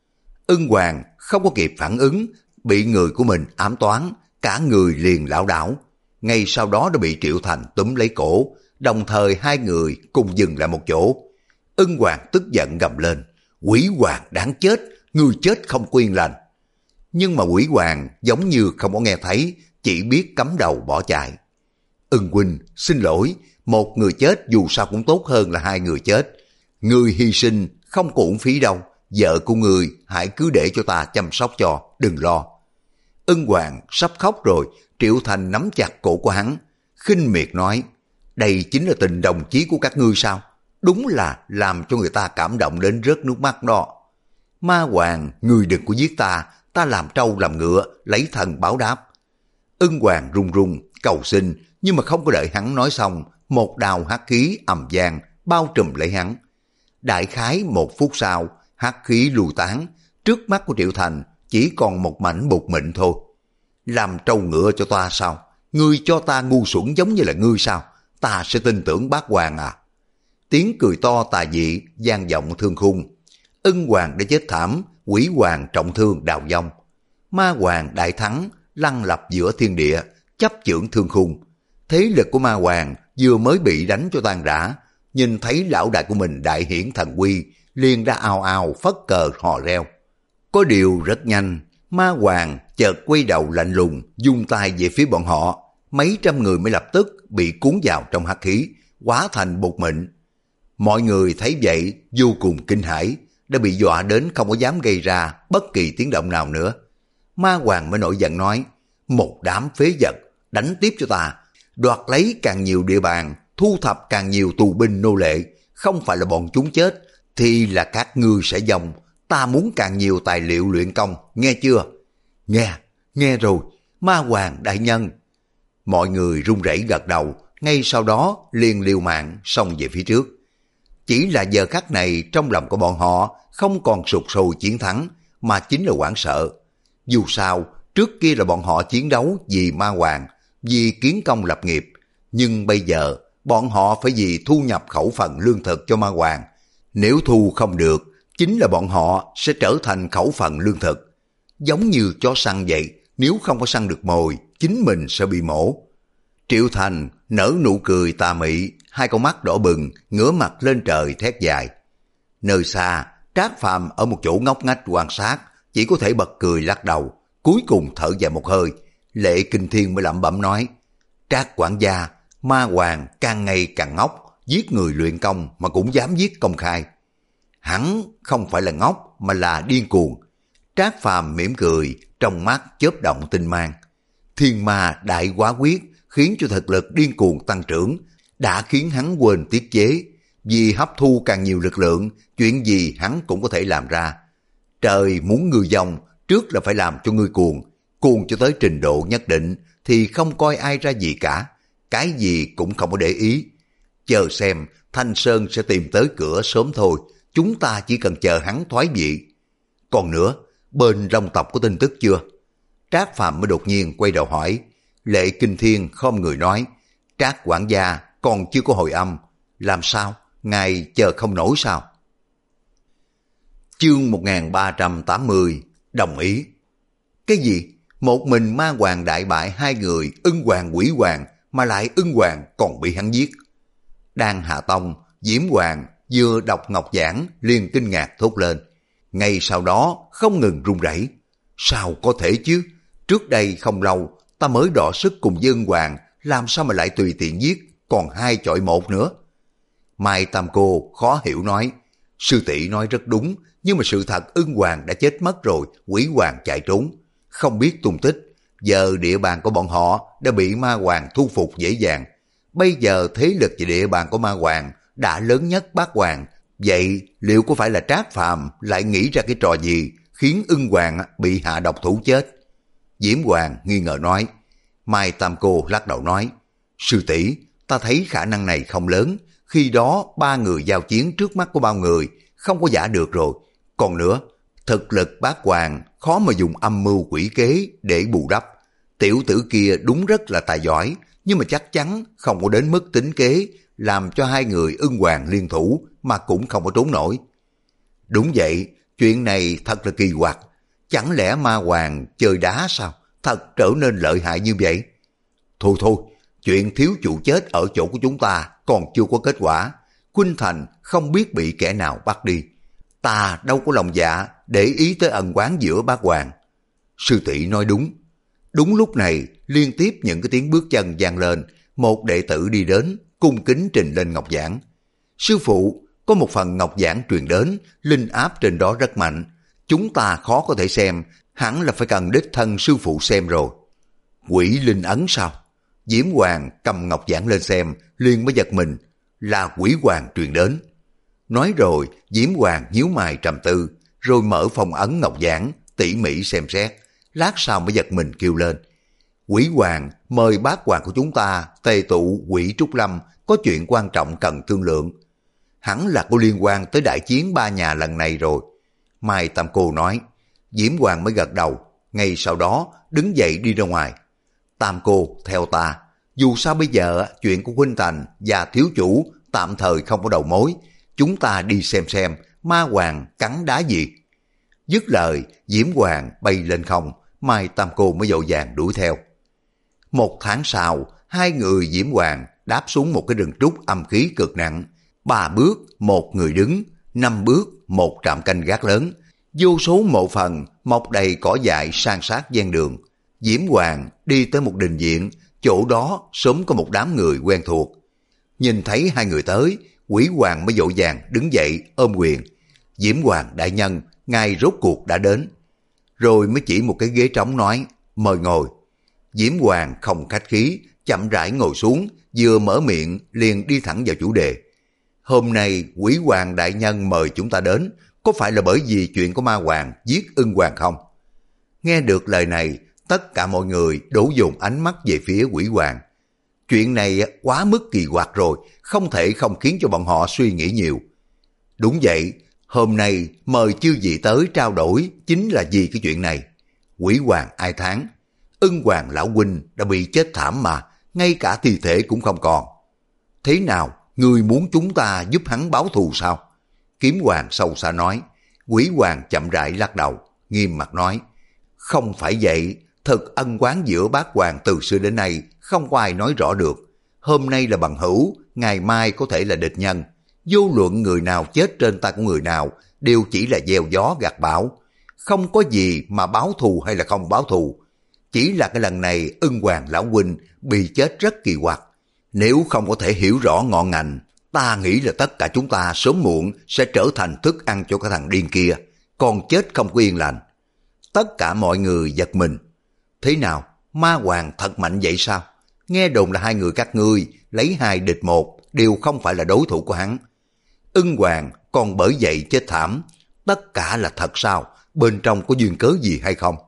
Ưng hoàng không có kịp phản ứng, bị người của mình ám toán, cả người liền lảo đảo. Ngay sau đó đã bị Triệu Thành túm lấy cổ, đồng thời hai người cùng dừng lại một chỗ. Ưng hoàng tức giận gầm lên, quỷ hoàng đáng chết, ngươi chết không quyên lành. Nhưng mà quỷ hoàng giống như không có nghe thấy, chỉ biết cắm đầu bỏ chạy. Ưng huynh, xin lỗi, một người chết dù sao cũng tốt hơn là hai người chết. Người hy sinh không có uổng phí đâu, vợ của người hãy cứ để cho ta chăm sóc cho, đừng lo. Ưng hoàng sắp khóc rồi, Triệu Thành nắm chặt cổ của hắn, khinh miệt nói, đây chính là tình đồng chí của các ngươi sao? Đúng là làm cho người ta cảm động đến rớt nước mắt đó. Ma hoàng, ngươi đừng có giết ta, ta làm trâu làm ngựa, lấy thần báo đáp. Ưng hoàng run run, cầu xin, nhưng mà không có đợi hắn nói xong, một đào hắc khí ầm vang bao trùm lấy hắn. Đại khái một phút sau, hắc khí lùi tán, trước mắt của Triệu Thành chỉ còn một mảnh bột mịn thôi. Làm trâu ngựa cho ta sao? Ngươi cho ta ngu xuẩn giống như là ngươi sao? Ta sẽ tin tưởng bác hoàng à? Tiếng cười to tà dị vang vọng thương khung. Ưng hoàng đã chết thảm, quỷ hoàng trọng thương đào vong. Ma hoàng đại thắng, lăng lập giữa thiên địa, chấp chưởng thương khung. Thế lực của ma hoàng vừa mới bị đánh cho tan rã, nhìn thấy lão đại của mình đại hiển thần uy, liền đã ào ào phất cờ hò reo. Có điều rất nhanh, ma hoàng chợt quay đầu lạnh lùng, dung tay về phía bọn họ. Mấy trăm người mới lập tức bị cuốn vào trong hắc khí, hóa thành bột mịn. Mọi người thấy vậy vô cùng kinh hãi, đã bị dọa đến không có dám gây ra bất kỳ tiếng động nào nữa. Ma hoàng mới nổi giận nói, một đám phế vật, đánh tiếp cho ta, đoạt lấy càng nhiều địa bàn, thu thập càng nhiều tù binh nô lệ, không phải là bọn chúng chết, thì là các ngươi sẽ vong. Ta muốn càng nhiều tài liệu luyện công, nghe chưa? Nghe, nghe rồi, ma hoàng đại nhân. Mọi người run rẩy gật đầu, ngay sau đó liền liều mạng xông về phía trước. Chỉ là giờ khắc này trong lòng của bọn họ không còn sụt sùi chiến thắng, mà chính là hoảng sợ. Dù sao, trước kia là bọn họ chiến đấu vì ma hoàng, vì kiến công lập nghiệp, nhưng bây giờ bọn họ phải vì thu nhập khẩu phần lương thực cho ma hoàng. Nếu thu không được, chính là bọn họ sẽ trở thành khẩu phần lương thực. Giống như chó săn vậy, nếu không có săn được mồi, chính mình sẽ bị mổ. Triệu Thành nở nụ cười tà mị, hai con mắt đỏ bừng, ngửa mặt lên trời thét dài. Nơi xa, Trác Phàm ở một chỗ ngóc ngách quan sát, chỉ có thể bật cười lắc đầu, cuối cùng thở dài một hơi. Lệ Kinh Thiên mới lẩm bẩm nói, Trác quản gia, ma hoàng càng ngày càng ngốc, giết người luyện công mà cũng dám giết công khai. Hắn không phải là ngốc mà là điên cuồng. Trác Phàm mỉm cười, trong mắt chớp động tinh mang. Thiên ma đại quá quyết khiến cho thực lực điên cuồng tăng trưởng, đã khiến hắn quên tiết chế. Vì hấp thu càng nhiều lực lượng, chuyện gì hắn cũng có thể làm ra. Trời muốn ngươi dòng, trước là phải làm cho ngươi cuồng. Cuồng cho tới trình độ nhất định thì không coi ai ra gì cả, cái gì cũng không có để ý. Chờ xem, Thanh Sơn sẽ tìm tới cửa sớm thôi, chúng ta chỉ cần chờ hắn thoái vị. Còn nữa, bên Long tộc có tin tức chưa? Trác Phàm mới đột nhiên quay đầu hỏi. Lệ Kinh Thiên không người nói, Trác quản gia còn chưa có hồi âm. Làm sao? Ngài chờ không nổi sao? Chương một nghìn ba trăm tám mươi, đồng ý. Cái gì? Một mình ma hoàng đại bại hai người, ưng hoàng quỷ hoàng, mà lại ưng hoàng còn bị hắn giết. Đang hạ tông, Diễm Hoàng vừa đọc ngọc giảng liền kinh ngạc thốt lên. Ngay sau đó không ngừng run rẩy. Sao có thể chứ? Trước đây không lâu ta mới đọ sức cùng dân hoàng, làm sao mà lại tùy tiện giết, còn hai chọi một nữa. Mai Tam Cô khó hiểu nói, sư tỷ nói rất đúng, nhưng mà sự thật ưng hoàng đã chết mất rồi, quỷ hoàng chạy trốn, không biết tung tích. Giờ địa bàn của bọn họ đã bị ma hoàng thu phục dễ dàng. Bây giờ thế lực về địa bàn của ma hoàng đã lớn nhất bát hoàng. Vậy liệu có phải là Trác Phàm lại nghĩ ra cái trò gì khiến ưng hoàng bị hạ độc thủ chết? Diễm Hoàng nghi ngờ nói. Mai Tam Cô lắc đầu nói, sư tỷ, ta thấy khả năng này không lớn. Khi đó ba người giao chiến trước mắt của bao người, không có giả được rồi. Còn nữa, thực lực bát hoàng khó mà dùng âm mưu quỷ kế để bù đắp. Tiểu tử kia đúng rất là tài giỏi, nhưng mà chắc chắn không có đến mức tính kế, làm cho hai người ưng hoàng liên thủ mà cũng không có trốn nổi. Đúng vậy, chuyện này thật là kỳ quặc. Chẳng lẽ ma hoàng chơi đá sao? Thật trở nên lợi hại như vậy? Thôi thôi, chuyện thiếu chủ chết ở chỗ của chúng ta còn chưa có kết quả. Khuynh Thành không biết bị kẻ nào bắt đi. Ta đâu có lòng dạ để ý tới ân oán giữa bác hoàng. Sư tỷ nói đúng. Đúng lúc này, liên tiếp những cái tiếng bước chân vang lên, một đệ tử đi đến, cung kính trình lên ngọc giảng. Sư phụ, có một phần ngọc giảng truyền đến, linh áp trên đó rất mạnh. Chúng ta khó có thể xem, hẳn là phải cần đích thân sư phụ xem rồi. Quỷ linh ấn sao? Diễm Hoàng cầm ngọc giảng lên xem, liền mới giật mình, là quỷ hoàng truyền đến. Nói rồi, Diễm Hoàng nhíu mày trầm tư, rồi mở phong ấn ngọc giảng, tỉ mỉ xem xét, lát sau mới giật mình kêu lên. Quỷ hoàng mời bác hoàng của chúng ta tề tụ Quỷ Trúc Lâm, có chuyện quan trọng cần thương lượng. Hẳn là có liên quan tới đại chiến ba nhà lần này rồi. Mai Tam Cô nói. Diễm Hoàng mới gật đầu, ngay sau đó đứng dậy đi ra ngoài. Tam Cô theo ta, dù sao bây giờ chuyện của Khuynh Thành và thiếu chủ tạm thời không có đầu mối, chúng ta đi xem xem ma hoàng cắn đá gì. Dứt lời, Diễm Hoàng bay lên không, Mai Tam Cô mới vội vàng đuổi theo. Một tháng sau, hai người Diễm Hoàng đáp xuống một cái rừng trúc âm khí cực nặng. Ba bước một người đứng, năm bước một trạm canh gác lớn, vô số mộ phần mọc đầy cỏ dại san sát ven đường. Diễm Hoàng đi tới một đình viện, chỗ đó sớm có một đám người quen thuộc. Nhìn thấy hai người tới, Quỷ Hoàng mới vội vàng đứng dậy ôm quyền. Diễm Hoàng đại nhân, ngài rốt cuộc đã đến. Rồi mới chỉ một cái ghế trống nói, mời ngồi. Diễm Hoàng không khách khí, chậm rãi ngồi xuống, vừa mở miệng liền đi thẳng vào chủ đề. Hôm nay Quỷ Hoàng đại nhân mời chúng ta đến, có phải là bởi vì chuyện của ma hoàng giết ưng hoàng không? Nghe được lời này, tất cả mọi người đổ dồn ánh mắt về phía Quỷ Hoàng. Chuyện này quá mức kỳ quặc rồi, không thể không khiến cho bọn họ suy nghĩ nhiều. Đúng vậy, hôm nay mời chư vị tới trao đổi chính là vì cái chuyện này. Quỷ Hoàng ai thán, ưng hoàng lão huynh đã bị chết thảm mà, ngay cả thi thể cũng không còn. Thế nào, ngươi muốn chúng ta giúp hắn báo thù sao? Kiếm hoàng sâu xa nói. Quỷ hoàng chậm rãi lắc đầu, nghiêm mặt nói. Không phải vậy, thực ân oán giữa bác hoàng từ xưa đến nay không có ai nói rõ được. Hôm nay là bằng hữu, ngày mai có thể là địch nhân. Vô luận người nào chết trên tay của người nào đều chỉ là gieo gió gặt bão. Không có gì mà báo thù hay là không báo thù. Chỉ là cái lần này Ân Hoàng lão huynh bị chết rất kỳ quặc. Nếu không có thể hiểu rõ ngọn ngành, ta nghĩ là tất cả chúng ta sớm muộn sẽ trở thành thức ăn cho cái thằng điên kia, còn chết không có yên lành. Tất cả mọi người giật mình. Thế nào, ma hoàng thật mạnh vậy sao? Nghe đồn là hai người các ngươi lấy hai địch một đều không phải là đối thủ của hắn. Ân Hoàng còn bởi vậy chết thảm. Tất cả là thật sao? Bên trong có duyên cớ gì hay không?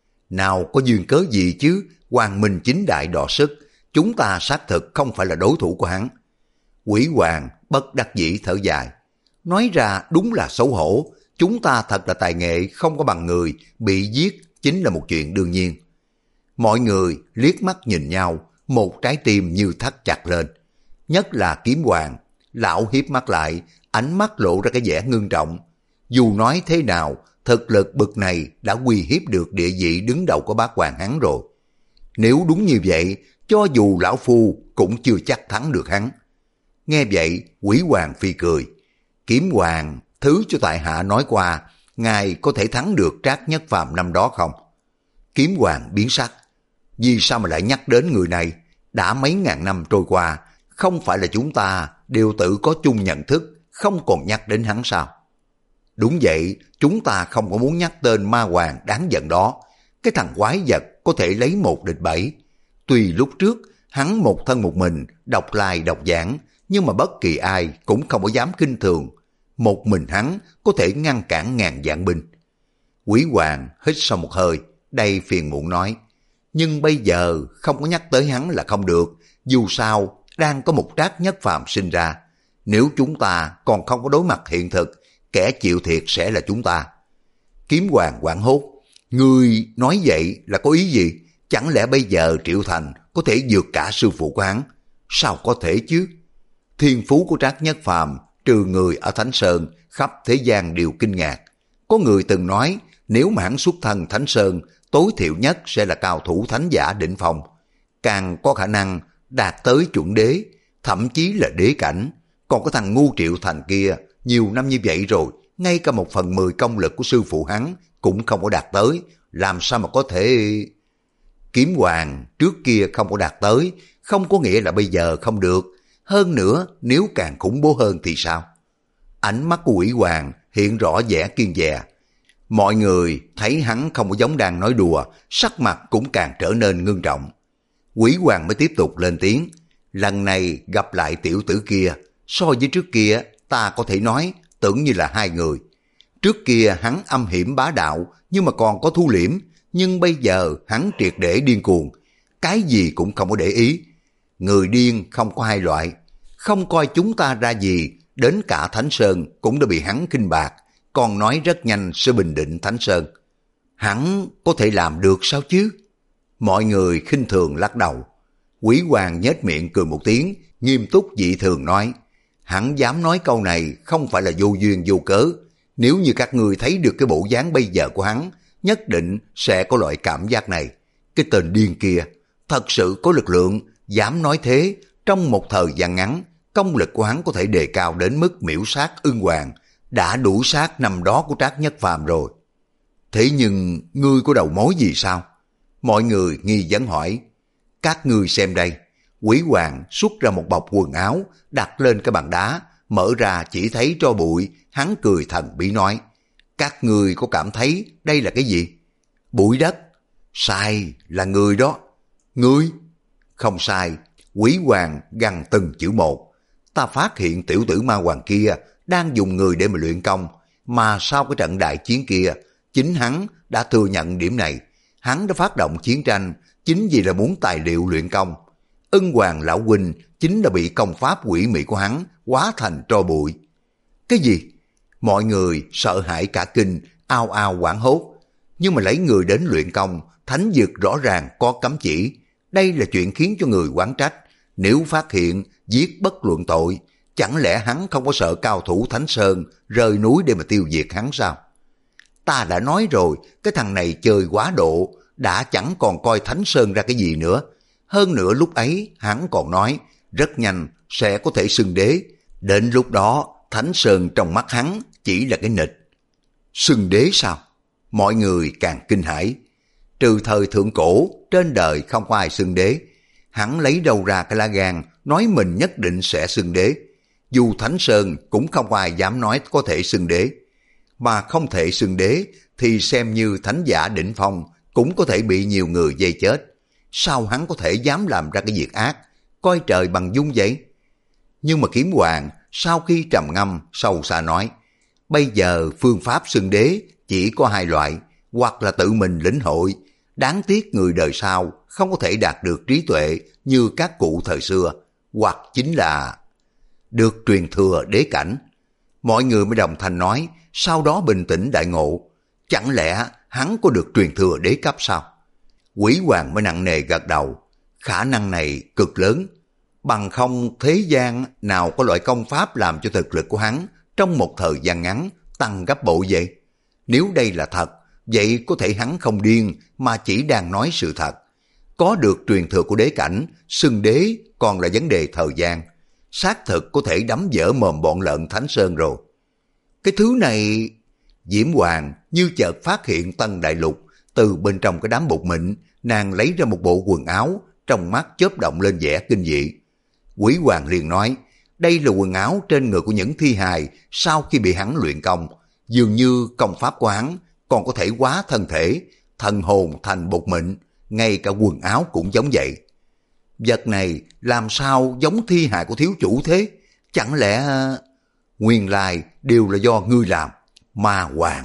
Nào có duyên cớ gì chứ? Hoàng Minh chính đại đọ sức, chúng ta xác thực không phải là đối thủ của hắn. Quỷ Hoàng bất đắc dĩ thở dài. Nói ra đúng là xấu hổ. Chúng ta thật là tài nghệ không có bằng người, bị giết chính là một chuyện đương nhiên. Mọi người liếc mắt nhìn nhau, một trái tim như thắt chặt lên. Nhất là Kiếm Hoàng, lão hiếp mắt lại, ánh mắt lộ ra cái vẻ ngưng trọng. Dù nói thế nào, thực lực bực này đã uy hiếp được địa vị đứng đầu của bác hoàng hắn rồi. Nếu đúng như vậy, cho dù lão phu cũng chưa chắc thắng được hắn. Nghe vậy, Quỷ Hoàng phi cười. Kiếm Hoàng, thứ cho tại hạ nói qua, ngài có thể thắng được Trác Nhất Phàm năm đó không? Kiếm Hoàng biến sắc. Vì sao mà lại nhắc đến người này? Đã mấy ngàn năm trôi qua, không phải là chúng ta đều tự có chung nhận thức, không còn nhắc đến hắn sao? Đúng vậy, chúng ta không có muốn nhắc tên ma hoàng đáng giận đó. Cái thằng quái vật có thể lấy một địch bảy. Tuy lúc trước, hắn một thân một mình, độc lai độc giảng, nhưng mà bất kỳ ai cũng không có dám khinh thường. Một mình hắn có thể ngăn cản ngàn vạn binh. Quỷ Hoàng hít sâu một hơi, đầy phiền muộn nói. Nhưng bây giờ không có nhắc tới hắn là không được. Dù sao, đang có một Trác Nhất Phàm sinh ra. Nếu chúng ta còn không có đối mặt hiện thực, kẻ chịu thiệt sẽ là chúng ta. Kiếm Hoàng hoảng hốt. Ngươi nói vậy là có ý gì? Chẳng lẽ bây giờ Triệu Thành có thể vượt cả sư phụ của hắn? Sao có thể chứ? Thiên phú của Trác Nhất Phàm trừ người ở Thánh Sơn, khắp thế gian đều kinh ngạc. Có người từng nói, nếu mà hắn xuất thân Thánh Sơn, tối thiểu nhất sẽ là cao thủ thánh giả đỉnh phong. Càng có khả năng đạt tới chuẩn đế, thậm chí là đế cảnh. Còn cái thằng ngu Triệu Thành kia, nhiều năm như vậy rồi, ngay cả một phần mười công lực của sư phụ hắn cũng không có đạt tới, làm sao mà có thể... Kiếm Hoàng trước kia không có đạt tới, không có nghĩa là bây giờ không được. Hơn nữa, nếu càng khủng bố hơn thì sao? Ánh mắt của Quỷ Hoàng hiện rõ vẻ kiên dè. Mọi người thấy hắn không có giống đang nói đùa, sắc mặt cũng càng trở nên ngưng trọng. Quỷ Hoàng mới tiếp tục lên tiếng. Lần này gặp lại tiểu tử kia, so với trước kia ta có thể nói tưởng như là hai người. Trước kia hắn âm hiểm bá đạo nhưng mà còn có thu liễm, nhưng bây giờ hắn triệt để điên cuồng, cái gì cũng không có để ý. Người điên không có hai loại, không coi chúng ta ra gì, đến cả Thánh Sơn cũng đã bị hắn khinh bạc, còn nói rất nhanh sẽ bình định Thánh Sơn. Hắn có thể làm được sao chứ? Mọi người khinh thường lắc đầu. Quỷ Hoàng nhếch miệng cười một tiếng, nghiêm túc dị thường nói, hắn dám nói câu này không phải là vô duyên vô cớ. Nếu như các người thấy được cái bộ dáng bây giờ của hắn, nhất định sẽ có loại cảm giác này. Cái tên điên kia, thật sự có lực lượng, dám nói thế, trong một thời gian ngắn, công lực của hắn có thể đề cao đến mức miễu sát Ưng Hoàng, đã đủ sát năm đó của Trác Nhất Phàm rồi. Thế nhưng, ngươi có đầu mối gì sao? Mọi người nghi vấn hỏi. Các ngươi xem đây. Quỷ Hoàng xuất ra một bọc quần áo, đặt lên cái bàn đá, mở ra chỉ thấy tro bụi, hắn cười thần bí nói. Các ngươi có cảm thấy đây là cái gì? Bụi đất. Sai, là người đó. Ngươi? Không sai. Quỷ Hoàng gằn từng chữ một. Ta phát hiện tiểu tử ma hoàng kia đang dùng người để mà luyện công, mà sau cái trận đại chiến kia, chính hắn đã thừa nhận điểm này. Hắn đã phát động chiến tranh chính vì là muốn tài liệu luyện công. Ân Hoàng lão huynh chính là bị công pháp quỷ mị của hắn hóa thành tro bụi. Cái gì? Mọi người sợ hãi cả kinh, ao ao hoảng hốt. Nhưng mà lấy người đến luyện công, thánh dược rõ ràng có cấm chỉ. Đây là chuyện khiến cho người oán trách. Nếu phát hiện, giết bất luận tội, chẳng lẽ hắn không có sợ cao thủ Thánh Sơn rời núi để mà tiêu diệt hắn sao? Ta đã nói rồi, cái thằng này chơi quá độ, đã chẳng còn coi Thánh Sơn ra cái gì nữa. Hơn nữa lúc ấy hắn còn nói, rất nhanh sẽ có thể xưng đế. Đến lúc đó, Thánh Sơn trong mắt hắn chỉ là cái nịch. Xưng đế sao? Mọi người càng kinh hãi. Trừ thời thượng cổ, trên đời không có ai xưng đế. Hắn lấy đâu ra cái lá gan, nói mình nhất định sẽ xưng đế. Dù Thánh Sơn cũng không ai dám nói có thể xưng đế. Mà không thể xưng đế thì xem như thánh giả đỉnh phong cũng có thể bị nhiều người dây chết. Sao hắn có thể dám làm ra cái việc ác, coi trời bằng dung vậy? Nhưng mà Kiếm Hoàng sau khi trầm ngâm sâu xa nói, bây giờ phương pháp xưng đế chỉ có hai loại, hoặc là tự mình lĩnh hội, đáng tiếc người đời sau không có thể đạt được trí tuệ như các cụ thời xưa, hoặc chính là được truyền thừa đế cảnh. Mọi người mới đồng thanh nói, sau đó bình tĩnh đại ngộ, chẳng lẽ hắn có được truyền thừa đế cấp sao? Quỷ Hoàng mới nặng nề gật đầu, khả năng này cực lớn, bằng không thế gian nào có loại công pháp làm cho thực lực của hắn trong một thời gian ngắn tăng gấp bội vậy? Nếu đây là thật, vậy có thể hắn không điên mà chỉ đang nói sự thật. Có được truyền thừa của đế cảnh, xưng đế còn là vấn đề thời gian. Xác thực có thể đấm vỡ mồm bọn lợn Thánh Sơn rồi. Cái thứ này... Diễm Hoàng như chợt phát hiện Tân Đại Lục, từ bên trong cái đám bột mịn, nàng lấy ra một bộ quần áo, trong mắt chớp động lên vẻ kinh dị. Quỷ Hoàng liền nói, đây là quần áo trên người của những thi hài sau khi bị hắn luyện công, dường như công pháp của hắn còn có thể hóa thân thể, thần hồn thành bột mịn, ngay cả quần áo cũng giống vậy. Vật này làm sao giống thi hài của thiếu chủ thế? Chẳng lẽ... Nguyên lai đều là do ngươi làm. Ma Hoàng,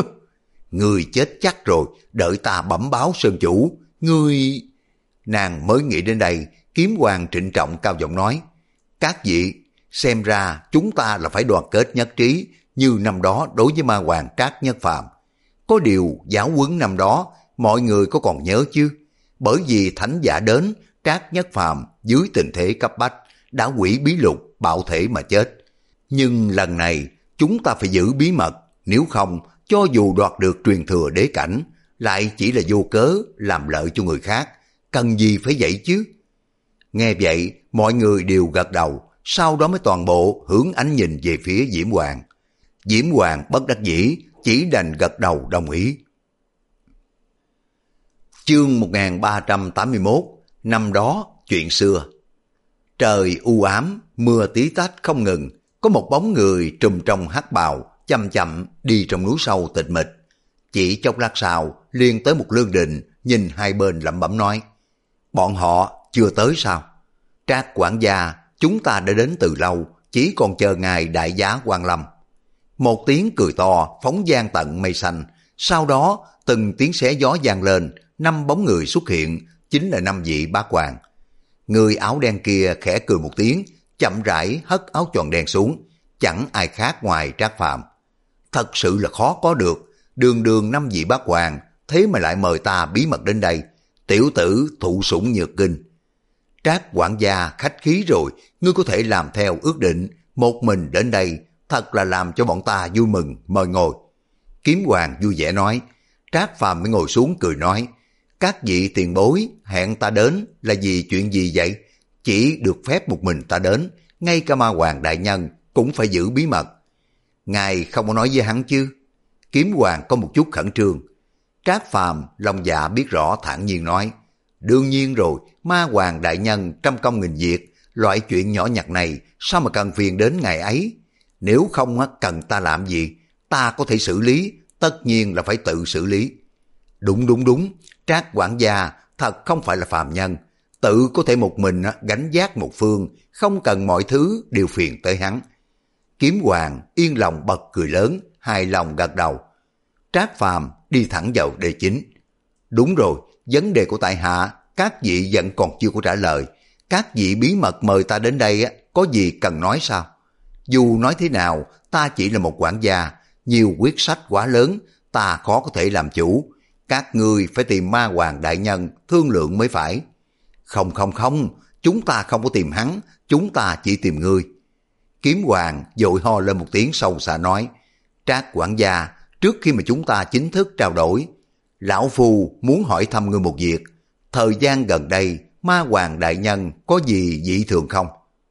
ngươi chết chắc rồi, đợi ta bẩm báo sơn chủ, ngươi... Nàng mới nghĩ đến đây, Kiếm Hoàng trịnh trọng cao giọng nói, các vị, xem ra chúng ta là phải đoàn kết nhất trí, như năm đó đối với Ma Hoàng Trác Nhất Phàm. Có điều giáo huấn năm đó, mọi người có còn nhớ chứ? Bởi vì thánh giả đến, Trác Nhất Phàm dưới tình thế cấp bách, đã hủy bí lục, bạo thể mà chết. Nhưng lần này, chúng ta phải giữ bí mật, nếu không, cho dù đoạt được truyền thừa đế cảnh, lại chỉ là vô cớ làm lợi cho người khác, cần gì phải vậy chứ? Nghe vậy, mọi người đều gật đầu, sau đó mới toàn bộ hướng ánh nhìn về phía Diễm Hoàng. Diễm Hoàng bất đắc dĩ, chỉ đành gật đầu đồng ý. Chương một nghìn ba trăm tám mươi mốt, năm đó, chuyện xưa. Trời u ám, mưa tí tách không ngừng, có một bóng người trùm trong hắc bào, chậm chậm đi trong núi sâu tịch mịch. Chỉ chốc lát sau, liền tới một lương đình, nhìn hai bên lẩm bẩm nói, bọn họ chưa tới sao? Trác quản gia, chúng ta đã đến từ lâu, chỉ còn chờ ngài đại giá Quan Lâm. Một tiếng cười to phóng vang tận mây xanh, sau đó từng tiếng xé gió vang lên, năm bóng người xuất hiện, chính là năm vị bá quan. Người áo đen kia khẽ cười một tiếng, chậm rãi hất áo choàng đen xuống, chẳng ai khác ngoài Trác Phàm. Thật sự là khó có được, đường đường năm vị bá quan, thế mà lại mời ta bí mật đến đây, tiểu tử thụ sủng nhược kinh. Trác quản gia khách khí rồi, ngươi có thể làm theo ước định, một mình đến đây, thật là làm cho bọn ta vui mừng, mời ngồi. Kiếm Hoàng vui vẻ nói. Trác Phàm mới ngồi xuống cười nói, các vị tiền bối hẹn ta đến là vì chuyện gì vậy? Chỉ được phép một mình ta đến, ngay cả Ma Hoàng đại nhân cũng phải giữ bí mật. Ngài không có nói với hắn chứ? Kiếm Hoàng có một chút khẩn trương. Trác Phàm lòng dạ biết rõ thản nhiên nói, đương nhiên rồi, Ma Hoàng đại nhân trăm công nghìn việc, loại chuyện nhỏ nhặt này sao mà cần phiền đến ngày ấy? Nếu không cần ta làm gì, ta có thể xử lý, tất nhiên là phải tự xử lý. Đúng đúng đúng, Trác quản gia thật không phải là phàm nhân, tự có thể một mình gánh vác một phương, không cần mọi thứ đều phiền tới hắn. Kiếm Hoàng yên lòng bật cười lớn, hài lòng gật đầu. Trác Phàm đi thẳng vào đề chính. Đúng rồi, vấn đề của tại hạ, các vị vẫn còn chưa có trả lời. Các vị bí mật mời ta đến đây, có gì cần nói sao? Dù nói thế nào, ta chỉ là một quản gia, nhiều quyết sách quá lớn, ta khó có thể làm chủ. Các ngươi phải tìm Ma Hoàng đại nhân thương lượng mới phải. Không không không, chúng ta không có tìm hắn, chúng ta chỉ tìm ngươi. Kiếm Hoàng vội ho lên một tiếng sâu xa nói, Trác quản gia, trước khi mà chúng ta chính thức trao đổi, lão phu muốn hỏi thăm ngươi một việc. Thời gian gần đây, Ma Hoàng đại nhân có gì dị thường không?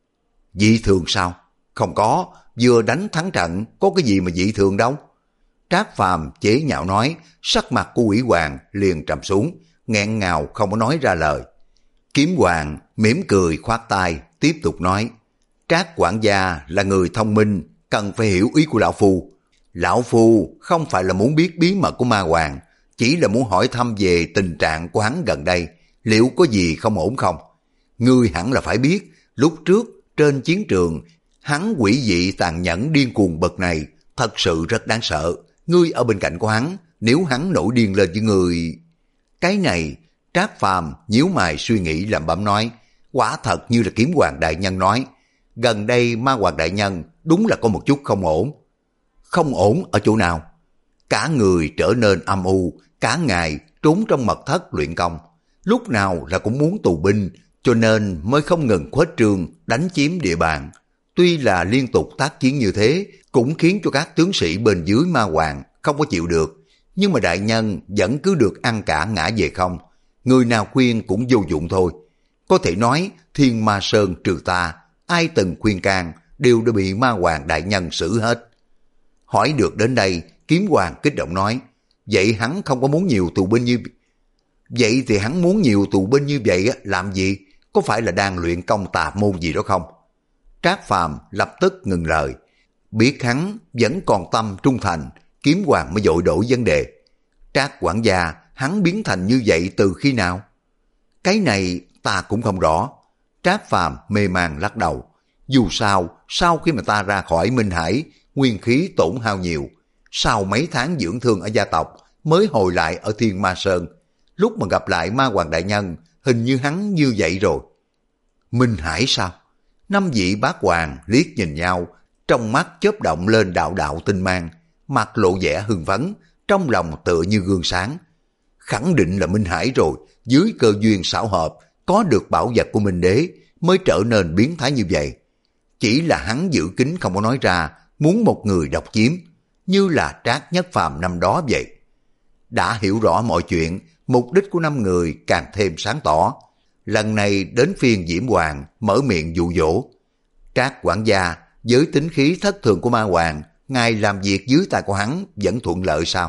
Dị thường sao? Không có, vừa đánh thắng trận, có cái gì mà dị thường đâu. Trác Phàm chế nhạo nói, sắc mặt của Quỷ Hoàng liền trầm xuống, nghẹn ngào không có nói ra lời. Kiếm Hoàng mỉm cười khoát tay, tiếp tục nói, Trác quản gia là người thông minh, cần phải hiểu ý của lão phu. Lão phu không phải là muốn biết bí mật của Ma Hoàng, chỉ là muốn hỏi thăm về tình trạng của hắn gần đây, liệu có gì không ổn không? Ngươi hẳn là phải biết, lúc trước trên chiến trường, hắn quỷ dị tàn nhẫn điên cuồng bậc này, thật sự rất đáng sợ. Ngươi ở bên cạnh của hắn, nếu hắn nổi điên lên với người... Cái này, Trác Phàm nhíu mày suy nghĩ làm bẩm nói, quả thật như là Kiếm Hoàng đại nhân nói, gần đây Ma Hoàng đại nhân đúng là có một chút không ổn. Không ổn ở chỗ nào? Cả người trở nên âm u, cả ngày trốn trong mật thất luyện công, lúc nào là cũng muốn tù binh, cho nên mới không ngừng khuếch trương đánh chiếm địa bàn. Tuy là liên tục tác chiến như thế, cũng khiến cho các tướng sĩ bên dưới Ma Hoàng không có chịu được, nhưng mà đại nhân vẫn cứ được ăn cả ngã về không. Người nào khuyên cũng vô dụng thôi. Có thể nói Thiên Ma Sơn trừ ta, ai từng khuyên can đều đã bị Ma Hoàng đại nhân xử hết. Hỏi được đến đây, Kiếm Hoàng kích động nói, vậy hắn không có muốn nhiều tù binh như... Vậy thì hắn muốn nhiều tù binh như vậy làm gì? Có phải là đang luyện công tà môn gì đó không? Trác Phàm lập tức ngừng lời. Biết hắn vẫn còn tâm trung thành, Kiếm Hoàng mới vội đổi vấn đề. Trác quản gia, hắn biến thành như vậy từ khi nào? Cái này ta cũng không rõ. Trác Phàm mê man lắc đầu. Dù sao, sau khi mà ta ra khỏi Minh Hải, nguyên khí tổn hao nhiều. Sau mấy tháng dưỡng thương ở gia tộc, mới hồi lại ở Thiên Ma Sơn. Lúc mà gặp lại Ma Hoàng đại nhân, hình như hắn như vậy rồi. Minh Hải sao? Năm vị bát hoàng liếc nhìn nhau, trong mắt chớp động lên đạo đạo tinh mang, mặt lộ vẻ hưng phấn, trong lòng tựa như gương sáng. Khẳng định là Minh Hải rồi, dưới cơ duyên xảo hợp, có được bảo vật của Minh Đế, mới trở nên biến thái như vậy. Chỉ là hắn giữ kín không có nói ra, muốn một người độc chiếm, như là Trác Nhất Phàm năm đó vậy. Đã hiểu rõ mọi chuyện, mục đích của năm người càng thêm sáng tỏ. Lần này đến phiên Diễm Hoàng mở miệng dụ dỗ. Trác quản gia, với tính khí thất thường của Ma Hoàng, ngài làm việc dưới tay của hắn vẫn thuận lợi sao?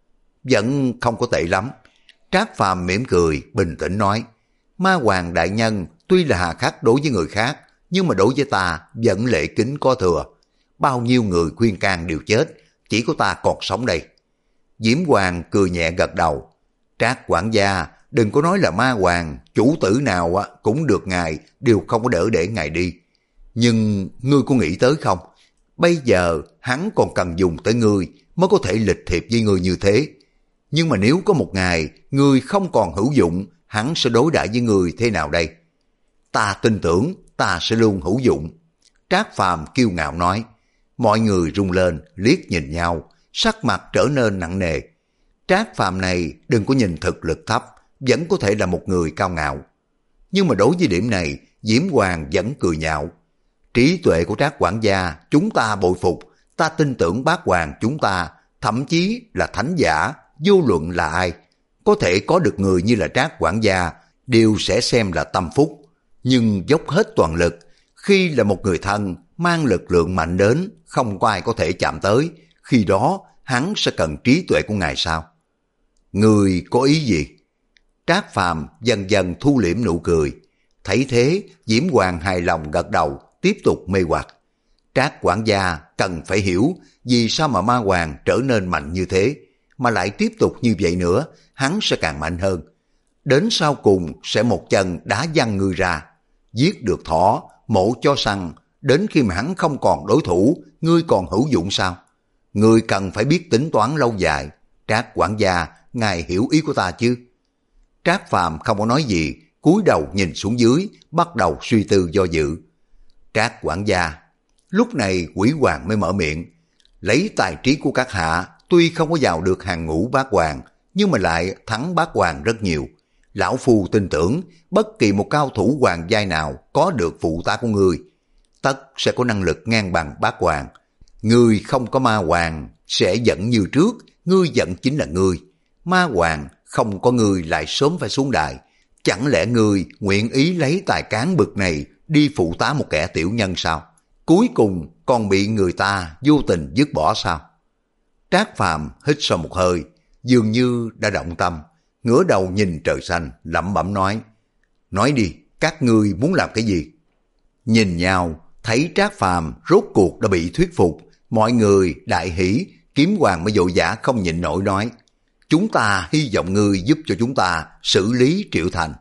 Vẫn không có tệ lắm. Trác Phàm mỉm cười, bình tĩnh nói, Ma Hoàng đại nhân tuy là hà khắc đối với người khác, nhưng mà đối với ta vẫn lễ kính có thừa. Bao nhiêu người khuyên can đều chết, chỉ có ta còn sống đây. Diễm Hoàng cười nhẹ gật đầu. Trác quản gia, đừng có nói là Ma Hoàng, chủ tử nào cũng được ngài, đều không có đỡ để ngài đi. Nhưng ngươi có nghĩ tới không? Bây giờ hắn còn cần dùng tới ngươi mới có thể lịch thiệp với ngươi như thế. Nhưng mà nếu có một ngày ngươi không còn hữu dụng, hắn sẽ đối đãi với ngươi thế nào đây? Ta tin tưởng ta sẽ luôn hữu dụng. Trác Phàm kiêu ngạo nói. Mọi người rung lên, liếc nhìn nhau, sắc mặt trở nên nặng nề. Trác Phàm này đừng có nhìn thực lực thấp, vẫn có thể là một người cao ngạo. Nhưng mà đối với điểm này, Diễm Hoàng vẫn cười nhạo. Trí tuệ của Trác quản gia chúng ta bội phục, ta tin tưởng bác hoàng chúng ta, thậm chí là thánh giả, vô luận là ai, có thể có được người như là Trác quản gia, đều sẽ xem là tâm phúc. Nhưng dốc hết toàn lực, khi là một người thân, mang lực lượng mạnh đến, không có ai có thể chạm tới, khi đó hắn sẽ cần trí tuệ của ngài sao? Người có ý gì? Trác Phàm dần dần thu liễm nụ cười. Thấy thế, Diễm Hoàng hài lòng gật đầu, tiếp tục mê hoặc. Trác quản gia cần phải hiểu vì sao mà Ma Hoàng trở nên mạnh như thế, mà lại tiếp tục như vậy nữa, hắn sẽ càng mạnh hơn. Đến sau cùng sẽ một chân đá văng người ra, giết được thỏ, mổ cho săn, đến khi mà hắn không còn đối thủ, ngươi còn hữu dụng sao? Ngươi cần phải biết tính toán lâu dài. Trác quản gia, ngài hiểu ý của ta chứ? Trác Phàm không có nói gì, cúi đầu nhìn xuống dưới, bắt đầu suy tư do dự. Trác quản gia, lúc này Quỷ Hoàng mới mở miệng. Lấy tài trí của các hạ, tuy không có vào được hàng ngũ bát hoàng, nhưng mà lại thắng bát hoàng rất nhiều. Lão Phu tin tưởng bất kỳ một cao thủ hoàng giai nào có được phụ tá của ngươi, tất sẽ có năng lực ngang bằng bát hoàng. Ngươi không có ma hoàng sẽ giận như trước, ngươi giận chính là ngươi. Ma hoàng không có ngươi lại sớm phải xuống đài. Chẳng lẽ ngươi nguyện ý lấy tài cán bực này đi phụ tá một kẻ tiểu nhân sao? Cuối cùng còn bị người ta vô tình dứt bỏ sao? Trác Phàm hít sâu một hơi, dường như đã động tâm, ngửa đầu nhìn trời xanh, lẩm bẩm nói: nói đi, các ngươi muốn làm cái gì? Nhìn nhau, thấy Trác Phàm rốt cuộc đã bị thuyết phục, mọi người đại hỉ. Kiếm Hoàng mới vội vã không nhịn nổi nói: chúng ta hy vọng ngươi giúp cho chúng ta xử lý Triệu Thành.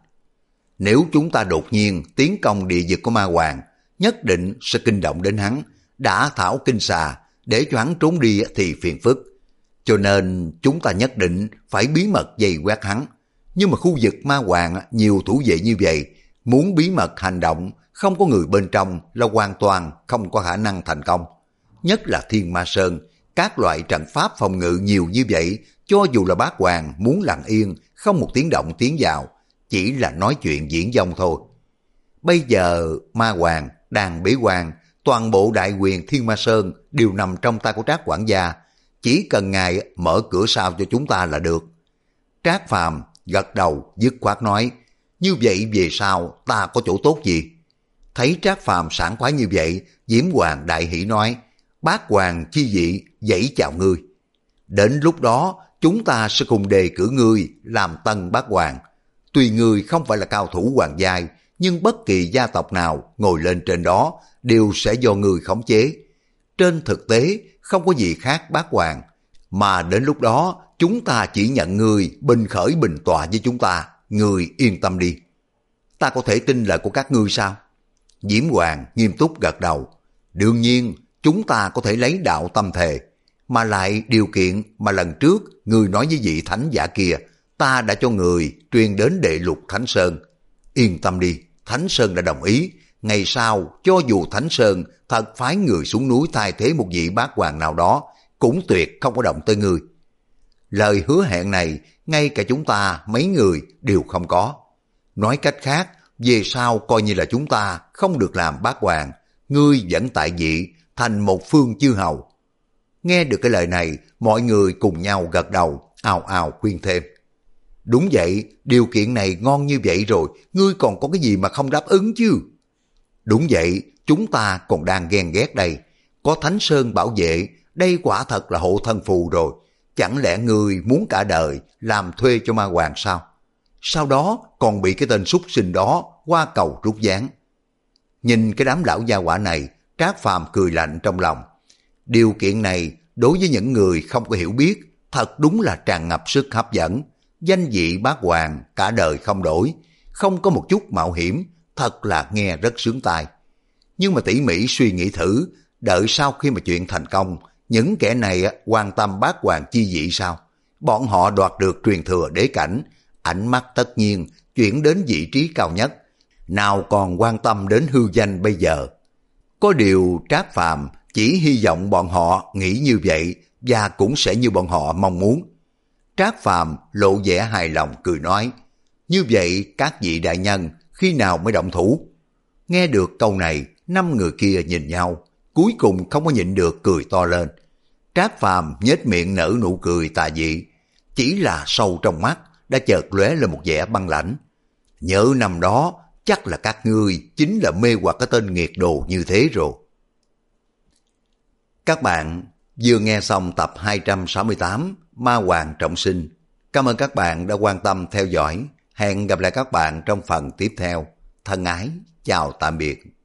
Nếu chúng ta đột nhiên tiến công địa vực của ma hoàng, nhất định sẽ kinh động đến hắn. Đã thảo kinh xà, để cho hắn trốn đi thì phiền phức. Cho nên chúng ta nhất định phải bí mật vây quét hắn. Nhưng mà khu vực ma hoàng nhiều thủ vệ như vậy, muốn bí mật hành động, không có người bên trong là hoàn toàn không có khả năng thành công. Nhất là Thiên Ma Sơn, các loại trận pháp phòng ngự nhiều như vậy, cho dù là bát hoàng muốn lặng yên, không một tiếng động tiến vào, chỉ là nói chuyện diễn dông thôi. Bây giờ ma hoàng đang bế quan, toàn bộ đại quyền Thiên Ma Sơn đều nằm trong tay của Trác quản gia, chỉ cần ngài mở cửa sau cho chúng ta là được. Trác Phàm gật đầu dứt khoát nói: như vậy về sau ta có chỗ tốt gì? Thấy Trác Phàm sảng khoái như vậy, Diễm Hoàng đại hỉ nói: bát hoàng chi vị dãy chào ngươi. Đến lúc đó chúng ta sẽ cùng đề cử ngươi làm tân bát hoàng. Tuy ngươi không phải là cao thủ hoàng giai, nhưng bất kỳ gia tộc nào ngồi lên trên đó đều sẽ do ngươi khống chế. Trên thực tế không có gì khác bát hoàng, mà đến lúc đó chúng ta chỉ nhận ngươi bình khởi bình tọa với chúng ta, ngươi yên tâm đi. Ta có thể tin lời của các ngươi sao? Diễm Hoàng nghiêm túc gật đầu. Đương nhiên chúng ta có thể lấy đạo tâm thề, mà lại điều kiện mà lần trước ngươi nói với vị thánh giả kia, ta đã cho người truyền đến Đệ Lục Thánh Sơn. Yên tâm đi, Thánh Sơn đã đồng ý. Ngày sau cho dù Thánh Sơn thật phái người xuống núi thay thế một vị bát hoàng nào đó, cũng tuyệt không có động tới ngươi. Lời hứa hẹn này ngay cả chúng ta mấy người đều không có. Nói cách khác, về sau coi như là chúng ta không được làm bát hoàng, ngươi vẫn tại vị thành một phương chư hầu. Nghe được cái lời này, mọi người cùng nhau gật đầu, ào ào khuyên thêm. Đúng vậy, điều kiện này ngon như vậy rồi, ngươi còn có cái gì mà không đáp ứng chứ? Đúng vậy, chúng ta còn đang ghen ghét đây. Có Thánh Sơn bảo vệ, đây quả thật là hộ thân phù rồi. Chẳng lẽ ngươi muốn cả đời làm thuê cho ma hoàng sao? Sau đó còn bị cái tên súc sinh đó qua cầu rút ván. Nhìn cái đám lão gia hỏa này, Trác Phàm cười lạnh trong lòng. Điều kiện này đối với những người không có hiểu biết, thật đúng là tràn ngập sức hấp dẫn. Danh vị bát hoàng cả đời không đổi, không có một chút mạo hiểm, thật là nghe rất sướng tai. Nhưng mà tỉ mỉ suy nghĩ thử, đợi sau khi mà chuyện thành công, những kẻ này quan tâm bát hoàng chi vị sao? Bọn họ đoạt được truyền thừa đế cảnh, ánh mắt tất nhiên chuyển đến vị trí cao nhất, nào còn quan tâm đến hư danh bây giờ. Có điều Trác Phàm chỉ hy vọng bọn họ nghĩ như vậy và cũng sẽ như bọn họ mong muốn. Trác Phàm lộ vẻ hài lòng cười nói: như vậy các vị đại nhân khi nào mới động thủ? Nghe được câu này, năm người kia nhìn nhau, cuối cùng không có nhịn được cười to lên. Trác Phàm nhếch miệng nở nụ cười tà dị, chỉ là sâu trong mắt đã chợt lóe lên một vẻ băng lãnh. Nhớ năm đó chắc là các ngươi chính là mê hoặc cái tên nghiệt đồ như thế rồi. Các bạn vừa nghe xong tập hai trăm sáu mươi tám Ma Hoàng Trọng Sinh. Cảm ơn các bạn đã quan tâm theo dõi. Hẹn gặp lại các bạn trong phần tiếp theo. Thân ái, chào tạm biệt.